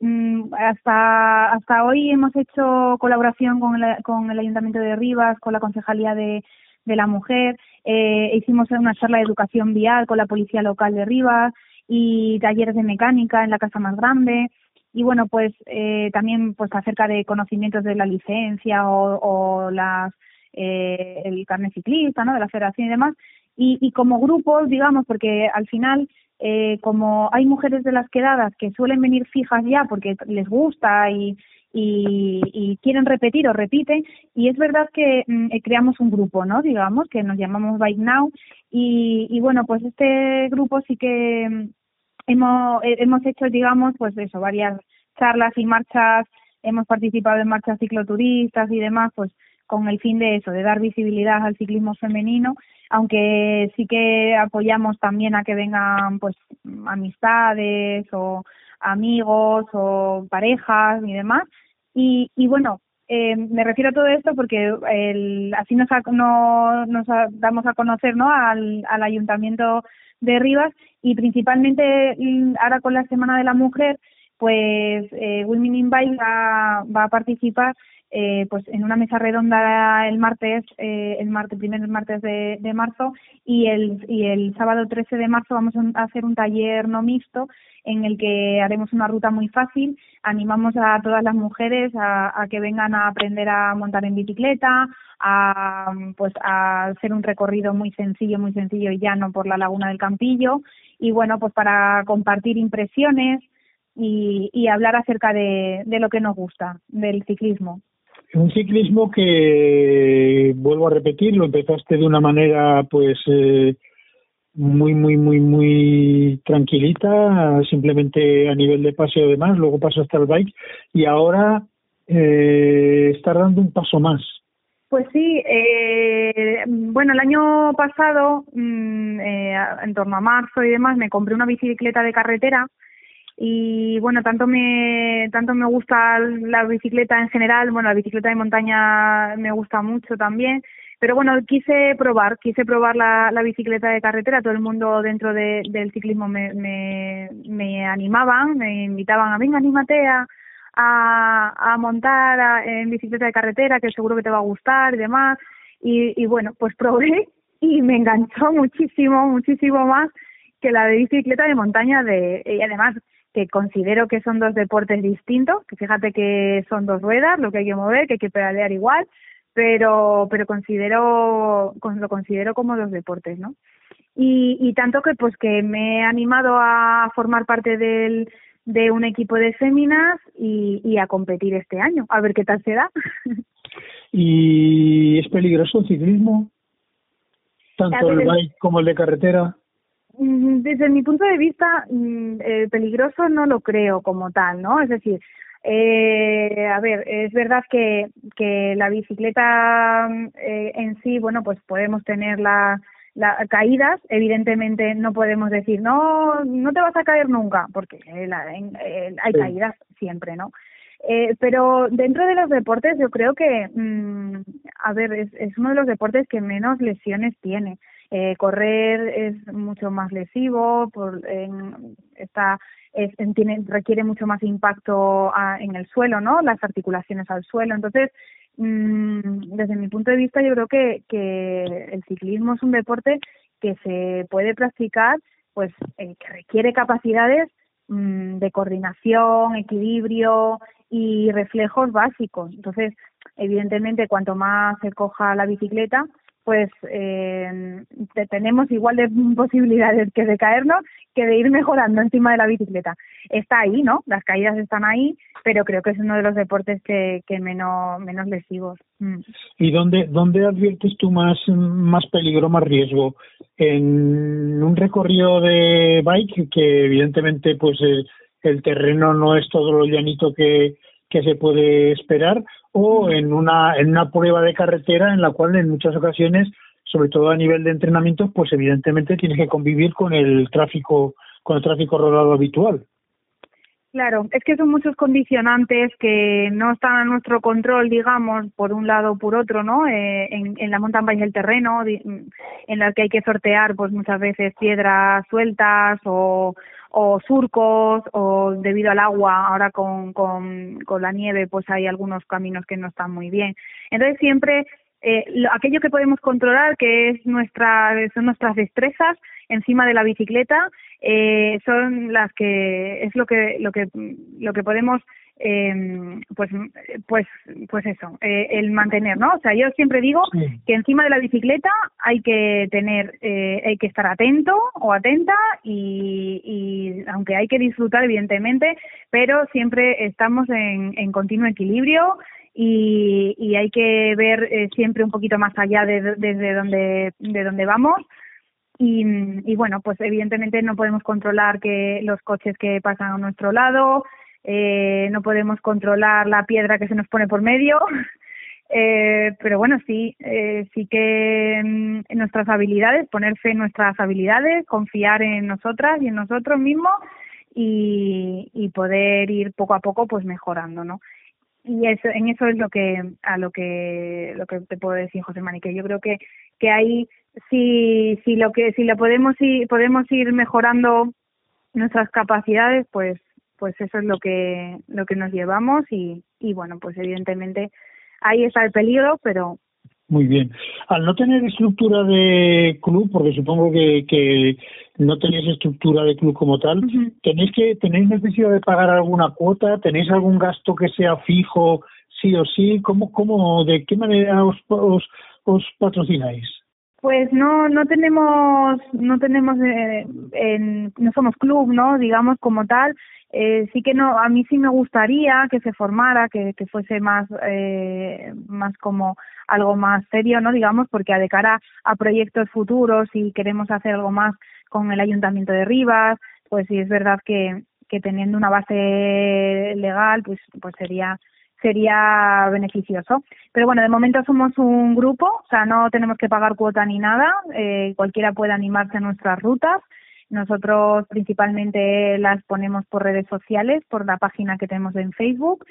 Hasta hasta hoy hemos hecho colaboración con el, con el Ayuntamiento de Rivas, con la Concejalía de, de la Mujer. Eh, hicimos una charla de educación vial con la Policía Local de Rivas y talleres de mecánica en la Casa Más Grande. Y bueno, pues eh, también pues acerca de conocimientos de la licencia o, o las eh, el carnet ciclista, ¿no?, de la federación y demás. Y, y como grupos, digamos, porque al final, eh, como hay mujeres de las quedadas que suelen venir fijas ya porque les gusta y, y, y quieren repetir o repiten, y es verdad que mm, creamos un grupo, ¿no?, digamos, que nos llamamos Bike Now, y, y bueno, pues este grupo sí que mm, hemos, hemos hecho, digamos, pues eso, varias charlas y marchas, hemos participado en marchas cicloturistas y demás, pues con el fin de eso, de dar visibilidad al ciclismo femenino, aunque sí que apoyamos también a que vengan pues amistades o amigos o parejas y demás. Y, y bueno, eh, me refiero a todo esto porque el, así nos, a, no, nos a, damos a conocer, ¿no?, al, al Ayuntamiento de Rivas, y principalmente ahora con la Semana de la Mujer, pues eh, Women in Bike va, va a participar Eh, pues en una mesa redonda el martes, eh, el martes, primer martes de, de marzo, y el y el sábado trece de marzo vamos a hacer un taller no mixto en el que haremos una ruta muy fácil. Animamos a todas las mujeres a, a que vengan a aprender a montar en bicicleta, a pues a hacer un recorrido muy sencillo, muy sencillo y llano por la Laguna del Campillo, y bueno, pues para compartir impresiones y, y hablar acerca de, de lo que nos gusta del ciclismo. Un ciclismo que, vuelvo a repetir, lo empezaste de una manera pues eh, muy, muy, muy, muy tranquilita, simplemente a nivel de paseo y demás, luego pasaste al bike y ahora eh, estás dando un paso más. Pues sí, eh, bueno, el año pasado, mmm, eh, en torno a marzo y demás, me compré una bicicleta de carretera. Y bueno, tanto me tanto me gusta la bicicleta en general, bueno, la bicicleta de montaña me gusta mucho también, pero bueno, quise probar, quise probar la, la bicicleta de carretera. Todo el mundo dentro de, del ciclismo me, me, me animaban, me invitaban a, venga, anímate a, a, a montar a, en bicicleta de carretera, que seguro que te va a gustar y demás. Y, y bueno, pues probé y me enganchó muchísimo, muchísimo más que la de bicicleta de montaña, de y además que considero que son dos deportes distintos, que fíjate que son dos ruedas, lo que hay que mover, que hay que pedalear igual, pero pero considero lo considero como dos deportes, ¿no? Y, y tanto que pues que me he animado a formar parte del de un equipo de féminas y, y a competir este año, a ver qué tal se da. ¿Y es peligroso el ciclismo? Tanto el bike como el de carretera. Desde mi punto de vista, eh, peligroso no lo creo como tal, ¿no? Es decir, eh, a ver, es verdad que, que la bicicleta eh, en sí, bueno, pues podemos tener la, la caídas, evidentemente no podemos decir, no, no te vas a caer nunca, porque la, en, eh, hay sí. caídas siempre, ¿no? Eh, pero dentro de los deportes yo creo que, mmm, a ver, es, es uno de los deportes que menos lesiones tiene. Eh, correr es mucho más lesivo, por, en, está, es, en, tiene, requiere mucho más impacto a, en el suelo, ¿no? Las articulaciones al suelo. Entonces, mmm, desde mi punto de vista, yo creo que, que el ciclismo es un deporte que se puede practicar, pues, eh, que requiere capacidades mmm, de coordinación, equilibrio y reflejos básicos. Entonces, evidentemente, cuanto más se coja la bicicleta, pues eh, tenemos igual de posibilidades que de caernos que de ir mejorando encima de la bicicleta. Está ahí, ¿no? Las caídas están ahí, pero creo que es uno de los deportes que, que menos menos lesivos. Mm. ¿Y dónde dónde adviertes tú más más peligro, más riesgo? En un recorrido de bike que evidentemente pues el, el terreno no es todo lo llanito que que se puede esperar, o en una en una prueba de carretera en la cual en muchas ocasiones, sobre todo a nivel de entrenamiento, pues evidentemente tienes que convivir con el tráfico con el tráfico rodado habitual. Claro, es que son muchos condicionantes que no están a nuestro control, digamos, por un lado o por otro, ¿no? Eh, en, en la mountain bike el terreno, en la que hay que sortear, pues muchas veces piedras sueltas o o surcos, o debido al agua, ahora con, con, con la nieve, pues hay algunos caminos que no están muy bien. Entonces siempre eh, lo, aquello que podemos controlar, que es nuestra, son nuestras destrezas encima de la bicicleta, eh, son las que es lo que lo que lo que podemos eh, pues pues pues eso, eh, el mantener, ¿no? O sea, yo siempre digo sí. que encima de la bicicleta hay que tener eh, hay que estar atento o atenta y, y aunque hay que disfrutar evidentemente, pero siempre estamos en, en continuo equilibrio y, y hay que ver eh, siempre un poquito más allá de, de, desde donde de donde vamos. Y, y bueno, pues evidentemente no podemos controlar que los coches que pasan a nuestro lado, eh, no podemos controlar la piedra que se nos pone por medio, eh, pero bueno, sí, eh, sí que en nuestras habilidades, poner fe en nuestras habilidades, confiar en nosotras y en nosotros mismos y, y poder ir poco a poco pues mejorando, ¿no? Y eso, en eso es lo que a lo que lo que te puedo decir, José Mani, que yo creo que que ahí si si lo que si lo podemos ir podemos ir mejorando nuestras capacidades, pues pues eso es lo que lo que nos llevamos y y bueno, pues evidentemente ahí está el peligro, pero muy bien. Al no tener estructura de club, porque supongo que, que no tenéis estructura de club como tal, uh-huh. tenéis que tenéis necesidad de pagar alguna cuota, tenéis algún gasto que sea fijo, sí o sí, ¿cómo cómo de qué manera os os, os patrocináis? Pues no no tenemos no tenemos eh, en, no somos club, ¿no? Digamos como tal. Eh, sí que no, a mí sí me gustaría que se formara, que, que fuese más eh, más como algo más serio, ¿no? Digamos, porque de cara a proyectos futuros, si queremos hacer algo más con el Ayuntamiento de Rivas, pues sí es verdad que, que teniendo una base legal, pues pues sería sería beneficioso. Pero bueno, de momento somos un grupo, o sea, no tenemos que pagar cuota ni nada, eh, cualquiera puede animarse a nuestras rutas. Nosotros principalmente las ponemos por redes sociales, por la página que tenemos en Facebook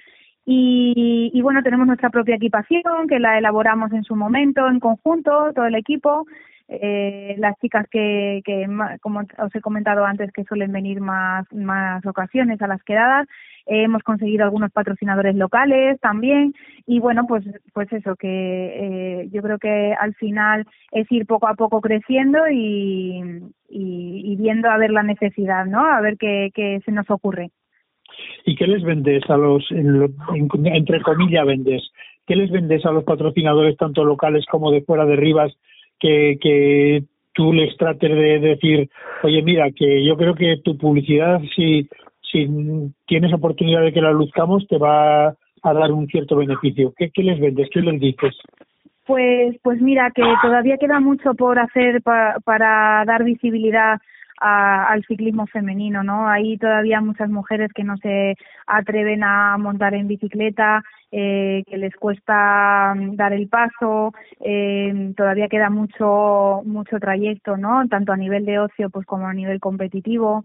y, y bueno, tenemos nuestra propia equipación que la elaboramos en su momento en conjunto, todo el equipo. Eh, las chicas que, que, como os he comentado antes, que suelen venir más, más ocasiones a las quedadas, eh, hemos conseguido algunos patrocinadores locales también y bueno, pues pues eso, que eh, yo creo que al final es ir poco a poco creciendo y, y, y viendo a ver la necesidad, ¿no? A ver qué, qué se nos ocurre. ¿Y qué les vendes a los, en lo, en, entre comillas vendes, qué les vendes a los patrocinadores tanto locales como de fuera de Rivas? Que, que tú les trates de decir, oye, mira, que yo creo que tu publicidad, si, si tienes oportunidad de que la luzcamos, te va a dar un cierto beneficio. ¿Qué, qué les vendes? ¿Qué les dices? Pues, pues mira, que todavía queda mucho por hacer pa, para dar visibilidad a, al ciclismo femenino, ¿no? Hay todavía muchas mujeres que no se atreven a montar en bicicleta, eh, que les cuesta dar el paso, eh, todavía queda mucho mucho trayecto, ¿no? Tanto a nivel de ocio pues como a nivel competitivo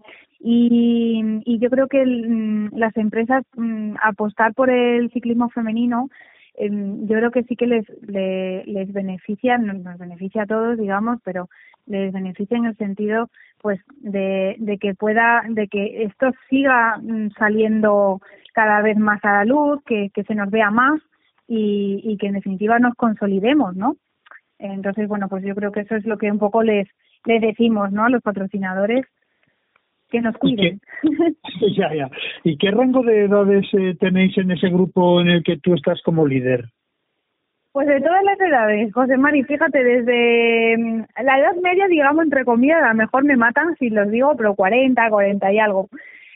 y, y yo creo que el, las empresas mm, apostar por el ciclismo femenino eh, yo creo que sí que les les, les beneficia, nos beneficia a todos, digamos, pero les beneficia en el sentido pues de, de que pueda, de que esto siga saliendo cada vez más a la luz, que, que se nos vea más y, y que en definitiva nos consolidemos, ¿no? Entonces, bueno, pues yo creo que eso es lo que un poco les les decimos, ¿no? A los patrocinadores, que nos cuiden. ¿Y ya, ya. ¿Y qué rango de edades eh, tenéis en ese grupo en el que tú estás como líder? Pues de todas las edades, José Mari, fíjate, desde la edad media, digamos, entre comillas, a lo mejor me matan si los digo, pero cuarenta, cuarenta y algo.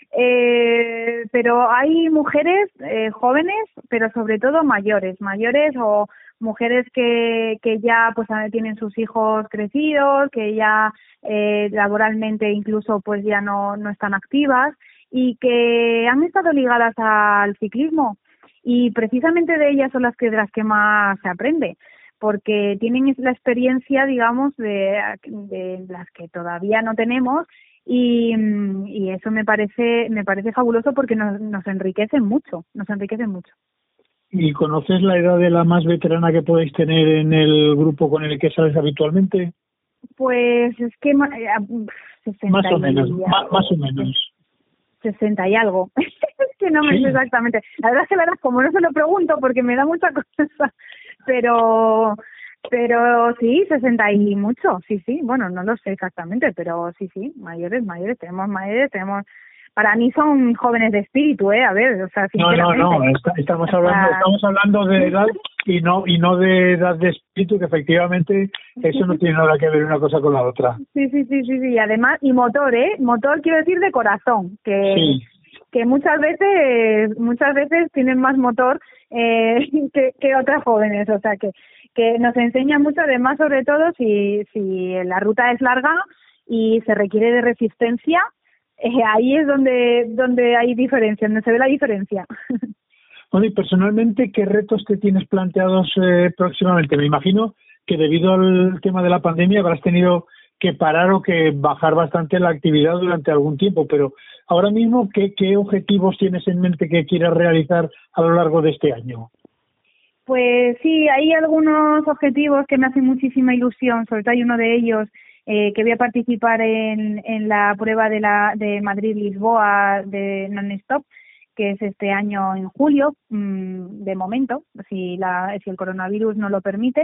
Eh, pero hay mujeres eh, jóvenes, pero sobre todo mayores, mayores o mujeres que, que ya pues tienen sus hijos crecidos, que ya eh, laboralmente incluso pues ya no, no están activas y que han estado ligadas al ciclismo. Y precisamente de ellas son las que de las que más se aprende, porque tienen la experiencia, digamos, de, de las que todavía no tenemos y, y eso me parece me parece fabuloso porque nos, nos enriquecen mucho, nos enriquecen mucho. ¿Y conoces la edad de la más veterana que podéis tener en el grupo con el que sales habitualmente? Pues es que sesenta más o menos, más, más o menos. sesenta y algo. Es que no me ¿Sí? sé exactamente. La verdad es que la verdad, como no se lo pregunto porque me da mucha cosa, pero pero sí, sesenta y mucho, sí, sí. Bueno, no lo sé exactamente, pero sí, sí, mayores, mayores, tenemos mayores, tenemos... Para mí son jóvenes de espíritu, ¿eh? A ver, o sea, sinceramente. No, no, no, está, estamos hablando estamos hablando de edad y no y no de edad de espíritu, que efectivamente eso no tiene nada que ver una cosa con la otra. Sí, sí, sí, sí, sí, y además, y motor, ¿eh? Motor quiero decir de corazón, que sí. que muchas veces muchas veces tienen más motor eh, que, que otras jóvenes, o sea, que que nos enseña mucho, además, sobre todo si si la ruta es larga y se requiere de resistencia. Eh, ahí es donde donde hay diferencia, donde se ve la diferencia. Bueno, y personalmente, ¿qué retos te tienes planteados eh, próximamente? Me imagino que debido al tema de la pandemia habrás tenido que parar o que bajar bastante la actividad durante algún tiempo, pero ahora mismo, ¿qué, qué objetivos tienes en mente que quieras realizar a lo largo de este año? Pues sí, hay algunos objetivos que me hacen muchísima ilusión, sobre todo hay uno de ellos Eh, que voy a participar en, en la prueba de la de Madrid-Lisboa de non-stop, que es este año en julio, mmm, de momento, si la si el coronavirus no lo permite,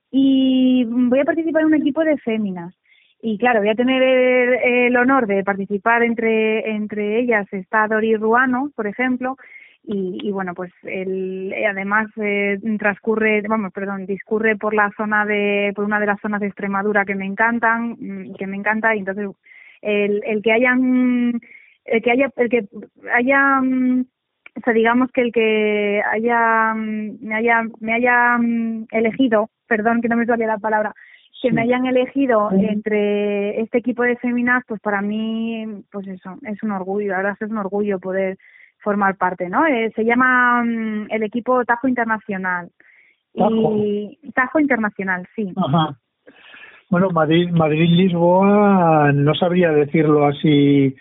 y voy a participar en un equipo de féminas. Y claro, voy a tener el, el honor de participar entre entre ellas, está Dori Ruano, por ejemplo, y, y bueno, pues el, además eh, transcurre, vamos, perdón, discurre por la zona de, por una de las zonas de Extremadura que me encantan, que me encanta, y entonces el, el que hayan, el que haya, el que haya, o sea, digamos que el que haya, me haya, me haya elegido, perdón que no me salía la palabra, que me hayan elegido entre este equipo de féminas, pues para mí, pues eso, es un orgullo, la verdad es un orgullo poder formar parte, ¿no? Eh, se llama um, el equipo Tajo Internacional. Tajo. Y Tajo Internacional, sí. Ajá. Bueno, Madrid, Madrid-Lisboa, no sabría decirlo así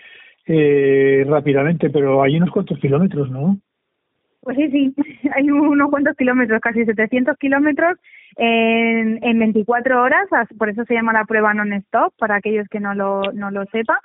eh, rápidamente, pero hay unos cuantos kilómetros, ¿no? Pues sí, sí, hay unos cuantos kilómetros, casi setecientos kilómetros en, en veinticuatro horas, por eso se llama la prueba non-stop, para aquellos que no lo, no lo sepan.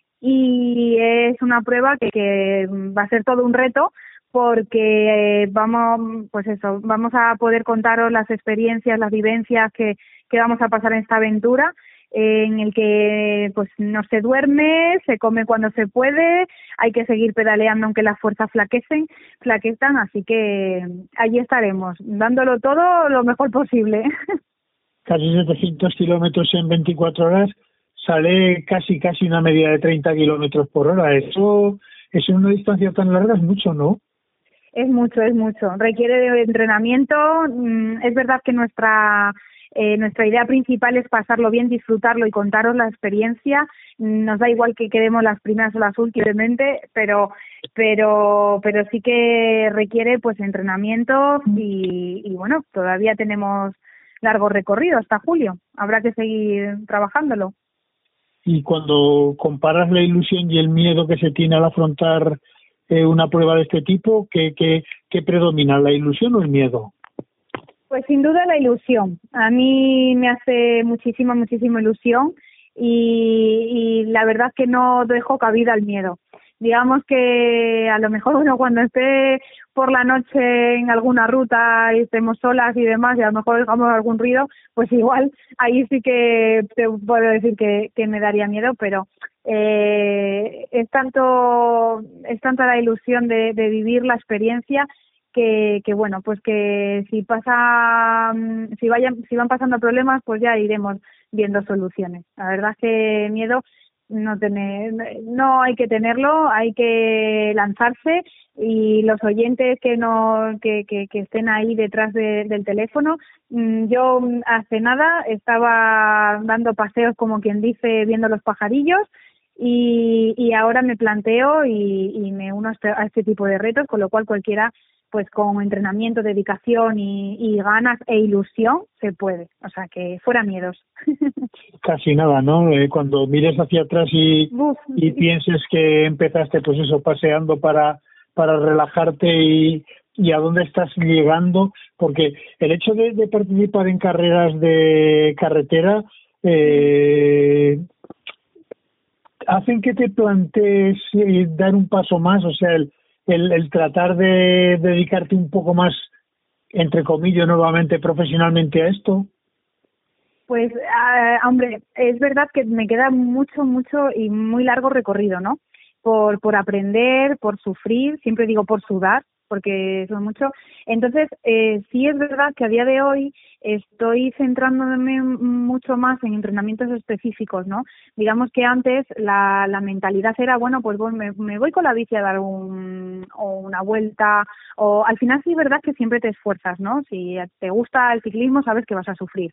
Y es una prueba que, que va a ser todo un reto porque eh, vamos, pues eso, vamos a poder contaros las experiencias, las vivencias que, que vamos a pasar en esta aventura, eh, en el que pues no se duerme, se come cuando se puede, hay que seguir pedaleando aunque las fuerzas flaquecen, flaquezcan, así que allí estaremos, dándolo todo lo mejor posible. Casi setecientos kilómetros en veinticuatro horas. Sale casi casi una media de treinta kilómetros por hora. Eso, eso en una distancia tan larga es mucho, ¿no? Es mucho, es mucho. Requiere de entrenamiento. Es verdad que nuestra eh, nuestra idea principal es pasarlo bien, disfrutarlo y contaros la experiencia. Nos da igual que quedemos las primeras o las últimas, pero pero pero sí que requiere pues entrenamiento y, y bueno, todavía tenemos largo recorrido hasta julio. Habrá que seguir trabajándolo. Y cuando comparas la ilusión y el miedo que se tiene al afrontar eh, una prueba de este tipo, ¿qué, qué, qué predomina, la ilusión o el miedo? Pues sin duda la ilusión. A mí me hace muchísima, muchísima ilusión y, y la verdad es que no dejo cabida al miedo. Digamos que a lo mejor uno cuando esté por la noche en alguna ruta y estemos solas y demás y a lo mejor dejamos algún ruido, pues igual ahí sí que te puedo decir que, que me daría miedo, pero eh, es tanto es tanta la ilusión de, de vivir la experiencia que, que bueno, pues que si pasa, si vayan, si van pasando problemas, pues ya iremos viendo soluciones. La verdad es que miedo no tener, no hay que tenerlo, hay que lanzarse, y los oyentes que no, que, que, que estén ahí detrás de, del teléfono. Yo hace nada estaba dando paseos, como quien dice, viendo los pajarillos, y, y ahora me planteo y, y me uno a este, a este tipo de retos, con lo cual cualquiera, pues con entrenamiento, dedicación y, y ganas e ilusión se puede. O sea, que fuera miedos. Casi nada, ¿no? Eh, cuando mires hacia atrás y, Uf, y pienses que empezaste, pues eso, paseando para, para relajarte y, y a dónde estás llegando, porque el hecho de, de participar en carreras de carretera eh, hacen que te plantees eh, dar un paso más, o sea, el El, el tratar de dedicarte un poco más, entre comillas, nuevamente profesionalmente a esto. Pues, uh, hombre, es verdad que me queda mucho, mucho y muy largo recorrido, ¿no? Por, por aprender, por sufrir, siempre digo por sudar, porque son mucho. Entonces, eh, sí es verdad que a día de hoy estoy centrándome mucho más en entrenamientos específicos, ¿no? Digamos que antes la, la mentalidad era, bueno, pues bueno, me, me voy con la bici a dar un, o una vuelta, o al final sí es verdad que siempre te esfuerzas, ¿no? Si te gusta el ciclismo, sabes que vas a sufrir,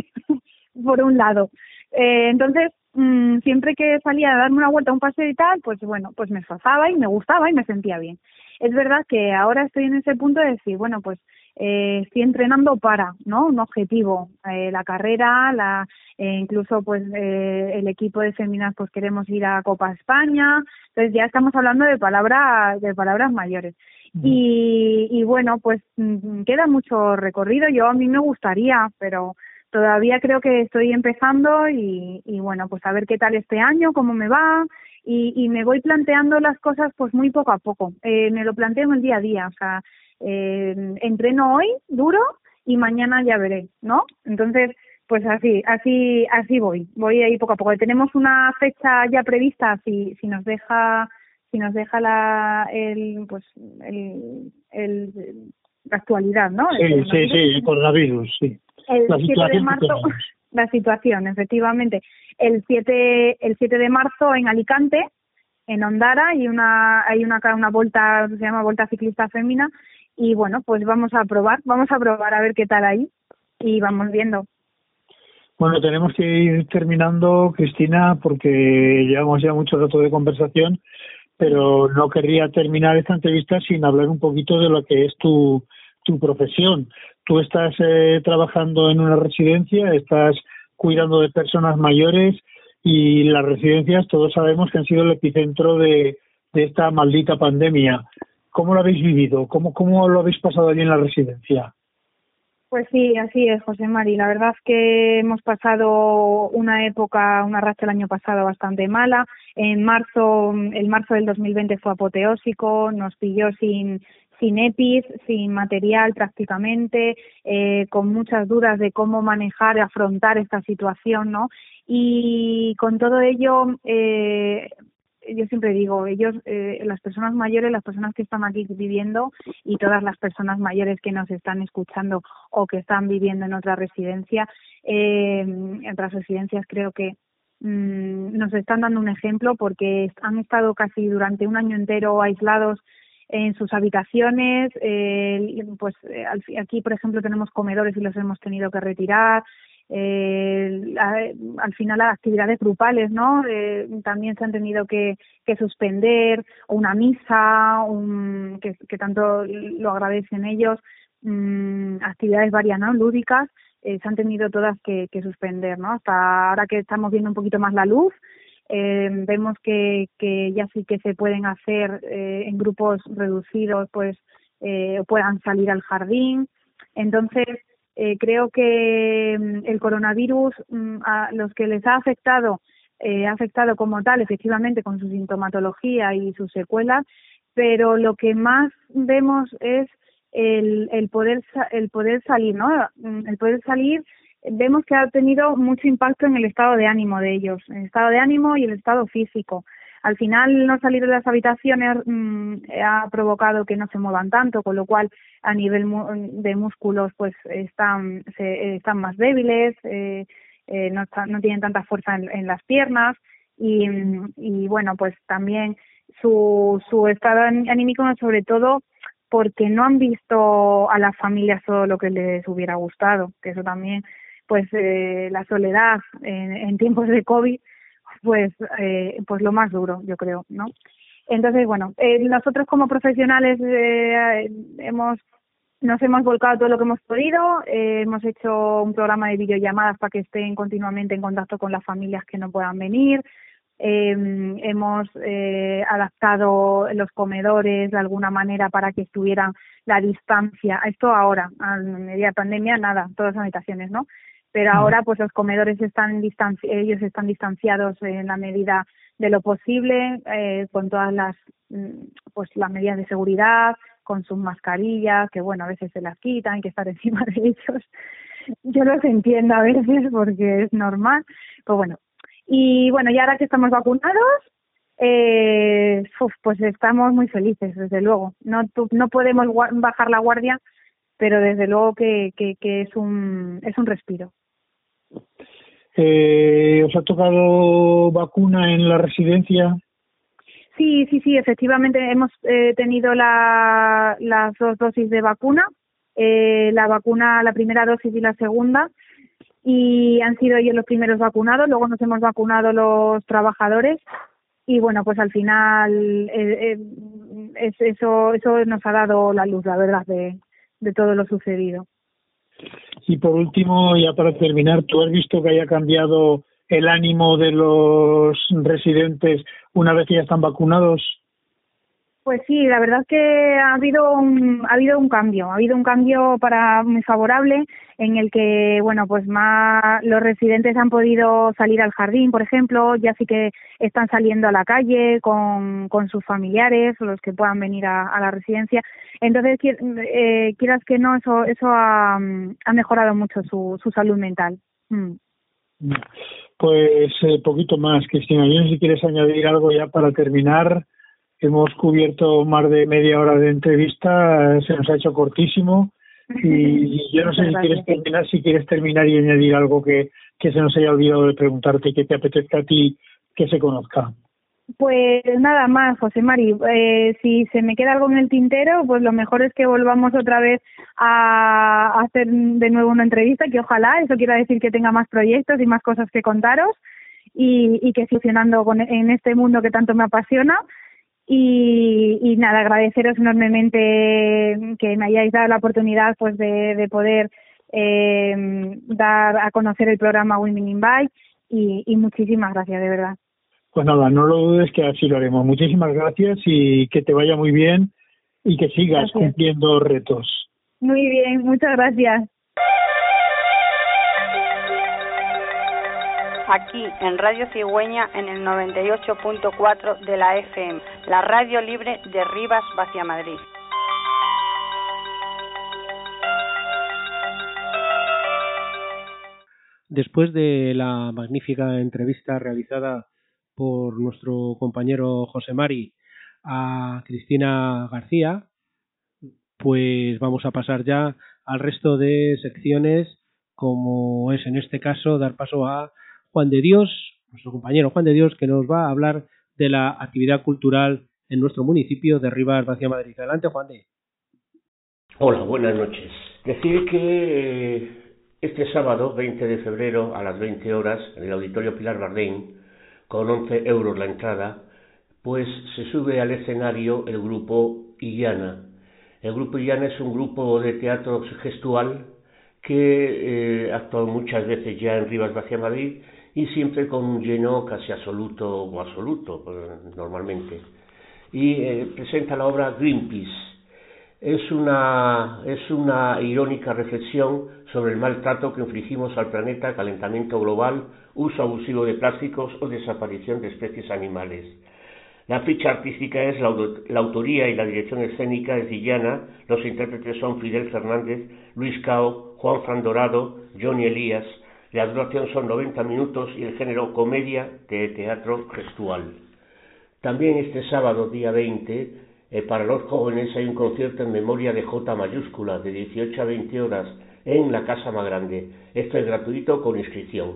por un lado. Eh, entonces, mmm, siempre que salía a darme una vuelta, un paseo y tal, pues bueno, pues me esforzaba y me gustaba y me sentía bien. Es verdad que ahora estoy en ese punto de decir, bueno, pues eh, estoy entrenando para, ¿no? Un objetivo, eh, la carrera, la eh, incluso pues eh, el equipo de féminas pues queremos ir a Copa España, entonces ya estamos hablando de palabras de palabras mayores. Uh-huh. Y, y bueno, pues m- queda mucho recorrido. Yo a mí me gustaría, pero todavía creo que estoy empezando y, y bueno, pues a ver qué tal este año, cómo me va. Y, y me voy planteando las cosas pues muy poco a poco. Eh, me lo planteo en el día a día, o sea, eh, entreno hoy duro y mañana ya veré, ¿no? Entonces, pues así, así, así voy, voy ahí poco a poco. Tenemos una fecha ya prevista, si, si nos deja, si nos deja la, el, pues, el, el, la actualidad, ¿no? Sí, el sí, sí, el coronavirus, sí. El siete de marzo, la situación, efectivamente. El siete, el siete de marzo en Alicante, en Ondara, hay una, hay una, una vuelta, se llama Vuelta Ciclista Fémina, y bueno, pues vamos a probar, vamos a probar a ver qué tal ahí, y vamos viendo. Bueno, tenemos que ir terminando, Cristina, porque llevamos ya mucho rato de conversación, pero no querría terminar esta entrevista sin hablar un poquito de lo que es tu, tu profesión. Tú estás eh, trabajando en una residencia, estás cuidando de personas mayores, y las residencias todos sabemos que han sido el epicentro de, de esta maldita pandemia. ¿Cómo lo habéis vivido? ¿Cómo, cómo lo habéis pasado allí en la residencia? Pues sí, así es, José Mari. La verdad es que hemos pasado una época, una racha el año pasado bastante mala. En marzo, el marzo del dos mil veinte fue apoteósico, nos pilló sin sin EPIs, sin material prácticamente, eh, con muchas dudas de cómo manejar y afrontar esta situación, ¿no? Y con todo ello, eh, yo siempre digo, ellos, eh, las personas mayores, las personas que están aquí viviendo y todas las personas mayores que nos están escuchando o que están viviendo en otra residencia, eh, en otras residencias creo que mmm, nos están dando un ejemplo, porque han estado casi durante un año entero aislados en sus habitaciones, eh, pues eh, aquí por ejemplo tenemos comedores y los hemos tenido que retirar, eh, la, al final las actividades grupales, ¿no? Eh, también se han tenido que, que suspender, o una misa, un, que, que tanto lo agradecen ellos, mmm, actividades varias, ¿no? Lúdicas, eh, se han tenido todas que, que suspender, ¿no? Hasta ahora que estamos viendo un poquito más la luz, Eh, vemos que, que ya sí que se pueden hacer eh, en grupos reducidos, pues eh, puedan salir al jardín. Entonces, eh, creo que el coronavirus a los que les ha afectado, eh, ha afectado como tal, efectivamente, con su sintomatología y sus secuelas, pero lo que más vemos es el, el poder el poder salir, ¿no? El poder salir. Vemos que ha tenido mucho impacto en el estado de ánimo de ellos, en el estado de ánimo y el estado físico. al final no salir de las habitaciones mmm, ha provocado que no se muevan tanto, con lo cual a nivel mu- de músculos pues están se, están más débiles, eh, eh, no, está, no tienen tanta fuerza en, en las piernas y, y bueno, pues también su, su estado anímico, sobre todo porque no han visto a las familias todo lo que les hubiera gustado, que eso también, pues eh, la soledad en, en tiempos de COVID, pues eh, pues lo más duro, yo creo, ¿no? Entonces, bueno, eh, nosotros como profesionales eh, hemos nos hemos volcado todo lo que hemos podido, eh, hemos hecho un programa de videollamadas para que estén continuamente en contacto con las familias que no puedan venir. Eh, hemos eh, adaptado los comedores de alguna manera para que estuvieran la distancia. Esto ahora, a media pandemia, nada, todas las habitaciones, ¿no? Pero ahora pues los comedores están distanci- ellos están distanciados en la medida de lo posible, eh, con todas las pues las medidas de seguridad, con sus mascarillas, que bueno, a veces se las quitan, hay que estar encima de ellos. Yo los entiendo a veces porque es normal, pues bueno. Y bueno, y ahora que estamos vacunados, eh, uf, pues estamos muy felices, desde luego. No tu, no podemos gua- bajar la guardia, pero desde luego que, que, que es un es un respiro. Eh, ¿Os ha tocado vacuna en la residencia? Sí, sí, sí, efectivamente hemos eh, tenido la, las dos dosis de vacuna, eh, la vacuna, la primera dosis y la segunda, y han sido ellos los primeros vacunados, luego nos hemos vacunado los trabajadores y bueno, pues al final eh, eh, es, eso eso nos ha dado la luz, la verdad, de, de todo lo sucedido. Y por último, ya para terminar, ¿tú has visto que haya cambiado el ánimo de los residentes una vez que ya están vacunados? Pues sí, la verdad es que ha habido un ha habido un cambio, ha habido un cambio para muy favorable en el que, bueno, pues más los residentes han podido salir al jardín, por ejemplo, ya sí que están saliendo a la calle con, con sus familiares o los que puedan venir a, a la residencia. Entonces, eh, quieras que no, eso eso ha, ha mejorado mucho su, su salud mental. Mm. Pues eh, poquito más, Cristina. Yo no sé si quieres añadir algo ya para terminar. Hemos cubierto más de media hora de entrevista, se nos ha hecho cortísimo y yo no sé si quieres terminar, si quieres terminar y añadir algo que, que se nos haya olvidado de preguntarte y que te apetezca a ti que se conozca. Pues nada más, José Mari, eh, si se me queda algo en el tintero, pues lo mejor es que volvamos otra vez a hacer de nuevo una entrevista, que ojalá, eso quiera decir que tenga más proyectos y más cosas que contaros y, y que funcionando con, en este mundo que tanto me apasiona. Y, y nada, agradeceros enormemente que me hayáis dado la oportunidad pues de, de poder eh, dar a conocer el programa Women in Bike y, y muchísimas gracias, de verdad. Pues nada, no lo dudes que así lo haremos. Muchísimas gracias y que te vaya muy bien y que sigas gracias. Cumpliendo retos. Muy bien, muchas gracias. Aquí en Radio Cigüeña en el noventa y ocho punto cuatro de la F M, la radio libre de Rivas hacia Madrid. Después de la magnífica entrevista realizada por nuestro compañero José Mari a Cristina García, pues vamos a pasar ya al resto de secciones, como es en este caso dar paso a Juan de Dios, nuestro compañero Juan de Dios, que nos va a hablar de la actividad cultural en nuestro municipio de Rivas hacia Madrid. Adelante, Juan de. Hola, buenas noches. Decir que este sábado, veinte de febrero, a las veinte horas, en el Auditorio Pilar Bardén, con once euros la entrada, pues se sube al escenario el grupo Illana. El grupo Illana es un grupo de teatro gestual que eh, ha actuado muchas veces ya en Rivas hacia Madrid y siempre con un lleno casi absoluto o absoluto, pues, normalmente. Y eh, presenta la obra Greenpeace. Es una, es una irónica reflexión sobre el maltrato que infligimos al planeta, calentamiento global, uso abusivo de plásticos o desaparición de especies animales. La ficha artística es la, la autoría y la dirección escénica es de Illana. Los intérpretes son Fidel Fernández, Luis Cao, Juan Fran Dorado, Johnny Elías. La duración son noventa minutos y el género comedia de teatro gestual. También este sábado, día veinte, eh, para los jóvenes hay un concierto en memoria de J mayúscula, de dieciocho a veinte horas, en la Casa Más Grande. Esto es gratuito con inscripción.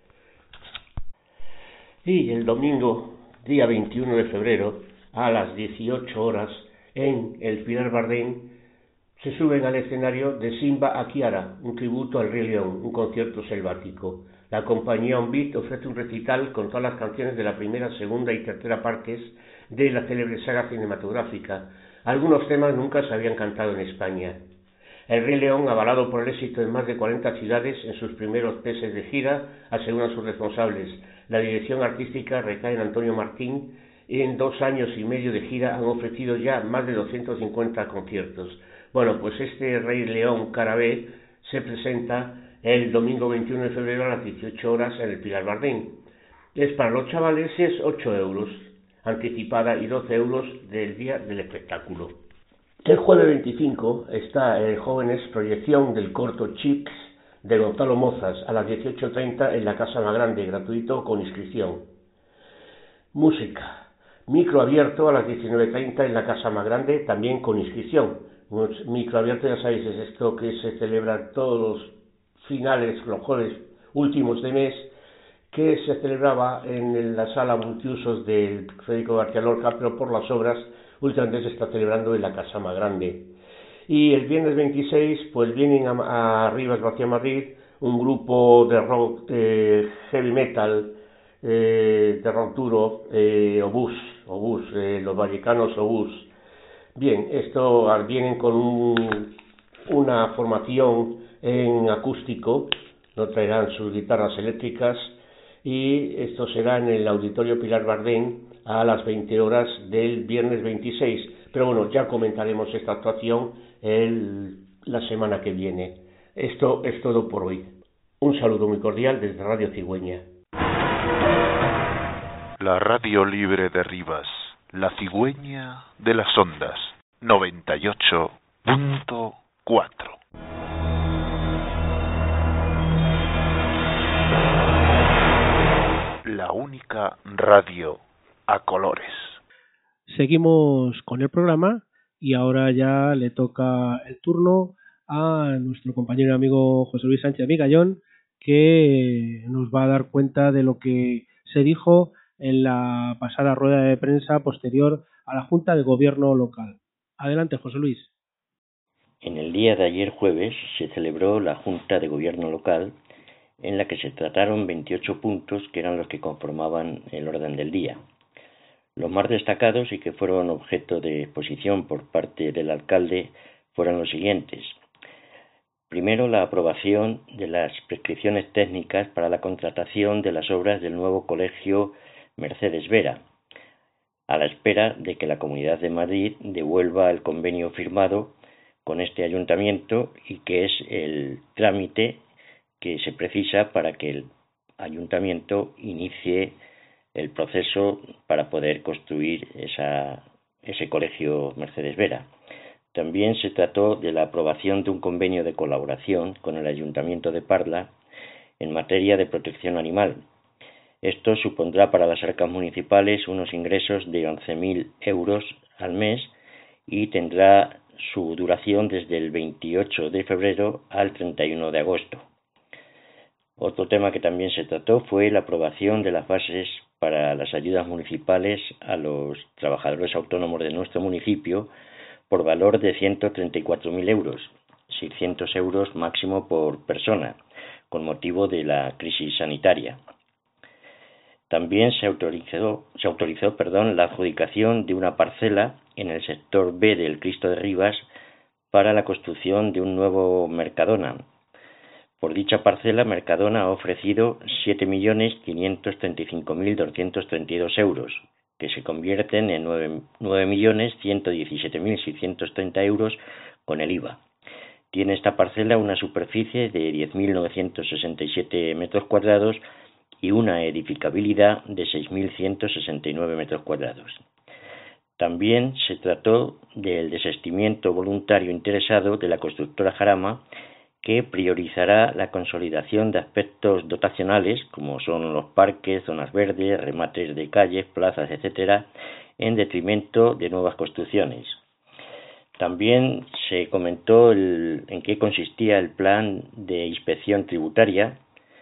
Y el domingo, día veintiuno de febrero, a las dieciocho horas, en el Pilar Bardén, se suben al escenario de Simba a Kiara, un tributo al Rey León, un concierto selvático. La compañía On Beat ofrece un recital con todas las canciones de la primera, segunda y tercera partes de la célebre saga cinematográfica. Algunos temas nunca se habían cantado en España. El Rey León, avalado por el éxito en más de cuarenta ciudades en sus primeros meses de gira, aseguran sus responsables. La dirección artística recae en Antonio Martín y en dos años y medio de gira han ofrecido ya más de doscientos cincuenta conciertos. Bueno, pues este Rey León Cara B se presenta el domingo veintiuno de febrero a las dieciocho horas en el Pilar Bardén. Es para los chavales y es ocho euros anticipada y doce euros del día del espectáculo. El jueves veinticinco está el Jóvenes proyección del corto Chips de Gonzalo Mozas a las dieciocho treinta en la Casa Más Grande, gratuito con inscripción. Música. Micro abierto a las diecinueve treinta en la Casa Más Grande, también con inscripción. Micro abierto, ya sabéis, es esto que se celebra todos los finales, los jueves últimos de mes, que se celebraba en la sala multiusos del Federico García Lorca, pero por las obras últimamente se está celebrando en la Casa Más Grande. Y el viernes veintiséis, pues vienen a, a Rivas Vacia Madrid un grupo de rock, eh, heavy metal, eh, de rock duro, eh, Obús, Obús, eh, los vallecanos Obús. Bien, esto vienen con un, una formación en acústico, no traerán sus guitarras eléctricas, y esto será en el Auditorio Pilar Bardén a las veinte horas del viernes veintiséis. Pero bueno, ya comentaremos esta actuación el, la semana que viene. Esto es todo por hoy. Un saludo muy cordial desde Radio Cigüeña. La Radio Libre de Rivas, la cigüeña de las ondas, noventa y ocho punto cuatro. La única radio a colores. Seguimos con el programa y ahora ya le toca el turno a nuestro compañero y amigo José Luis Sánchez Migallón, que nos va a dar cuenta de lo que se dijo en la pasada rueda de prensa posterior a la Junta de Gobierno local. Adelante, José Luis. En el día de ayer jueves se celebró la Junta de Gobierno local, en la que se trataron veintiocho puntos que eran los que conformaban el orden del día. Los más destacados y que fueron objeto de exposición por parte del alcalde fueron los siguientes. Primero, la aprobación de las prescripciones técnicas para la contratación de las obras del nuevo colegio Mercedes Vera, a la espera de que la Comunidad de Madrid devuelva el convenio firmado con este ayuntamiento y que es el trámite que se precisa para que el ayuntamiento inicie el proceso para poder construir esa, ese colegio Mercedes Vera. También se trató de la aprobación de un convenio de colaboración con el Ayuntamiento de Parla en materia de protección animal. Esto supondrá para las arcas municipales unos ingresos de once mil euros al mes y tendrá su duración desde el veintiocho de febrero al treinta y uno de agosto. Otro tema que también se trató fue la aprobación de las bases para las ayudas municipales a los trabajadores autónomos de nuestro municipio por valor de ciento treinta y cuatro mil euros, seiscientos euros máximo por persona, con motivo de la crisis sanitaria. También se autorizó, se autorizó perdón, la adjudicación de una parcela en el sector B del Cristo de Rivas para la construcción de un nuevo Mercadona. Por dicha parcela, Mercadona ha ofrecido siete millones quinientos treinta y cinco mil doscientos treinta y dos euros, que se convierten en nueve millones ciento diecisiete mil seiscientos treinta euros con el I V A. Tiene esta parcela una superficie de diez mil novecientos sesenta y siete metros cuadrados y una edificabilidad de seis mil ciento sesenta y nueve metros cuadrados. También se trató del desistimiento voluntario interesado de la constructora Jarama, que priorizará la consolidación de aspectos dotacionales, como son los parques, zonas verdes, remates de calles, plazas, etcétera, en detrimento de nuevas construcciones. También se comentó el, en qué consistía el plan de inspección tributaria,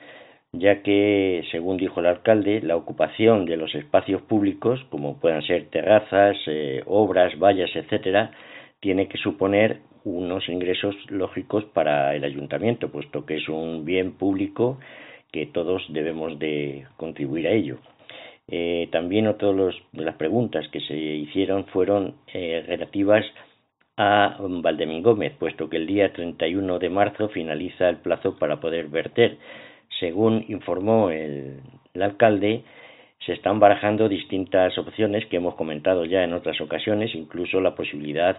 ya que, según dijo el alcalde, la ocupación de los espacios públicos, como puedan ser terrazas, eh, obras, vallas, etcétera, tiene que suponer unos ingresos lógicos para el ayuntamiento, puesto que es un bien público que todos debemos de contribuir a ello. Eh, también otra de las preguntas que se hicieron fueron eh, relativas a Valdemín Gómez, puesto que el día treinta y uno de marzo finaliza el plazo para poder verter. Según informó el, el alcalde, se están barajando distintas opciones que hemos comentado ya en otras ocasiones, incluso la posibilidad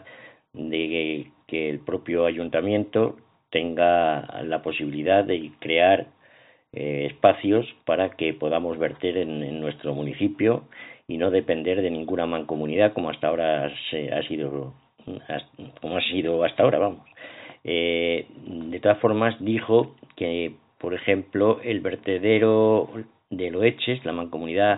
de que el propio ayuntamiento tenga la posibilidad de crear eh, espacios para que podamos verter en, en nuestro municipio y no depender de ninguna mancomunidad como hasta ahora se ha sido como ha sido hasta ahora, vamos. Eh, de todas formas, dijo que, por ejemplo, el vertedero de Loeches, la mancomunidad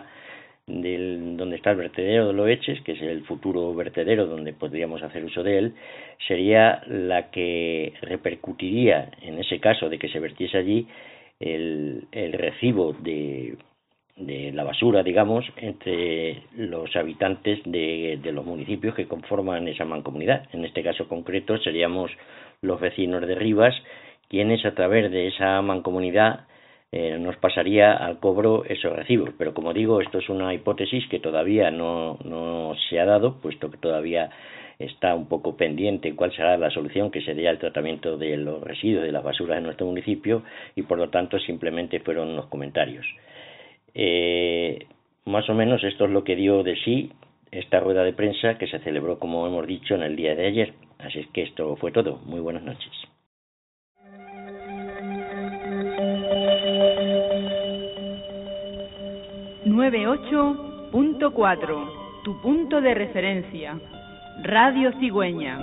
del, donde está el vertedero de Loeches, que es el futuro vertedero donde podríamos hacer uso de él, sería la que repercutiría, en ese caso de que se vertiese allí, el, el recibo de, de la basura, digamos, entre los habitantes de, de los municipios que conforman esa mancomunidad. En este caso concreto seríamos los vecinos de Rivas, quienes a través de esa mancomunidad eh, nos pasaría al cobro esos recibos. Pero como digo, esto es una hipótesis que todavía no, no se ha dado, puesto que todavía está un poco pendiente cuál será la solución que se dé al tratamiento de los residuos de las basuras en nuestro municipio, y por lo tanto simplemente fueron unos comentarios. Eh, más o menos esto es lo que dio de sí esta rueda de prensa que se celebró, como hemos dicho, en el día de ayer. Así es que esto fue todo. Muy buenas noches. noventa y ocho punto cuatro, tu punto de referencia. Radio Cigüeña.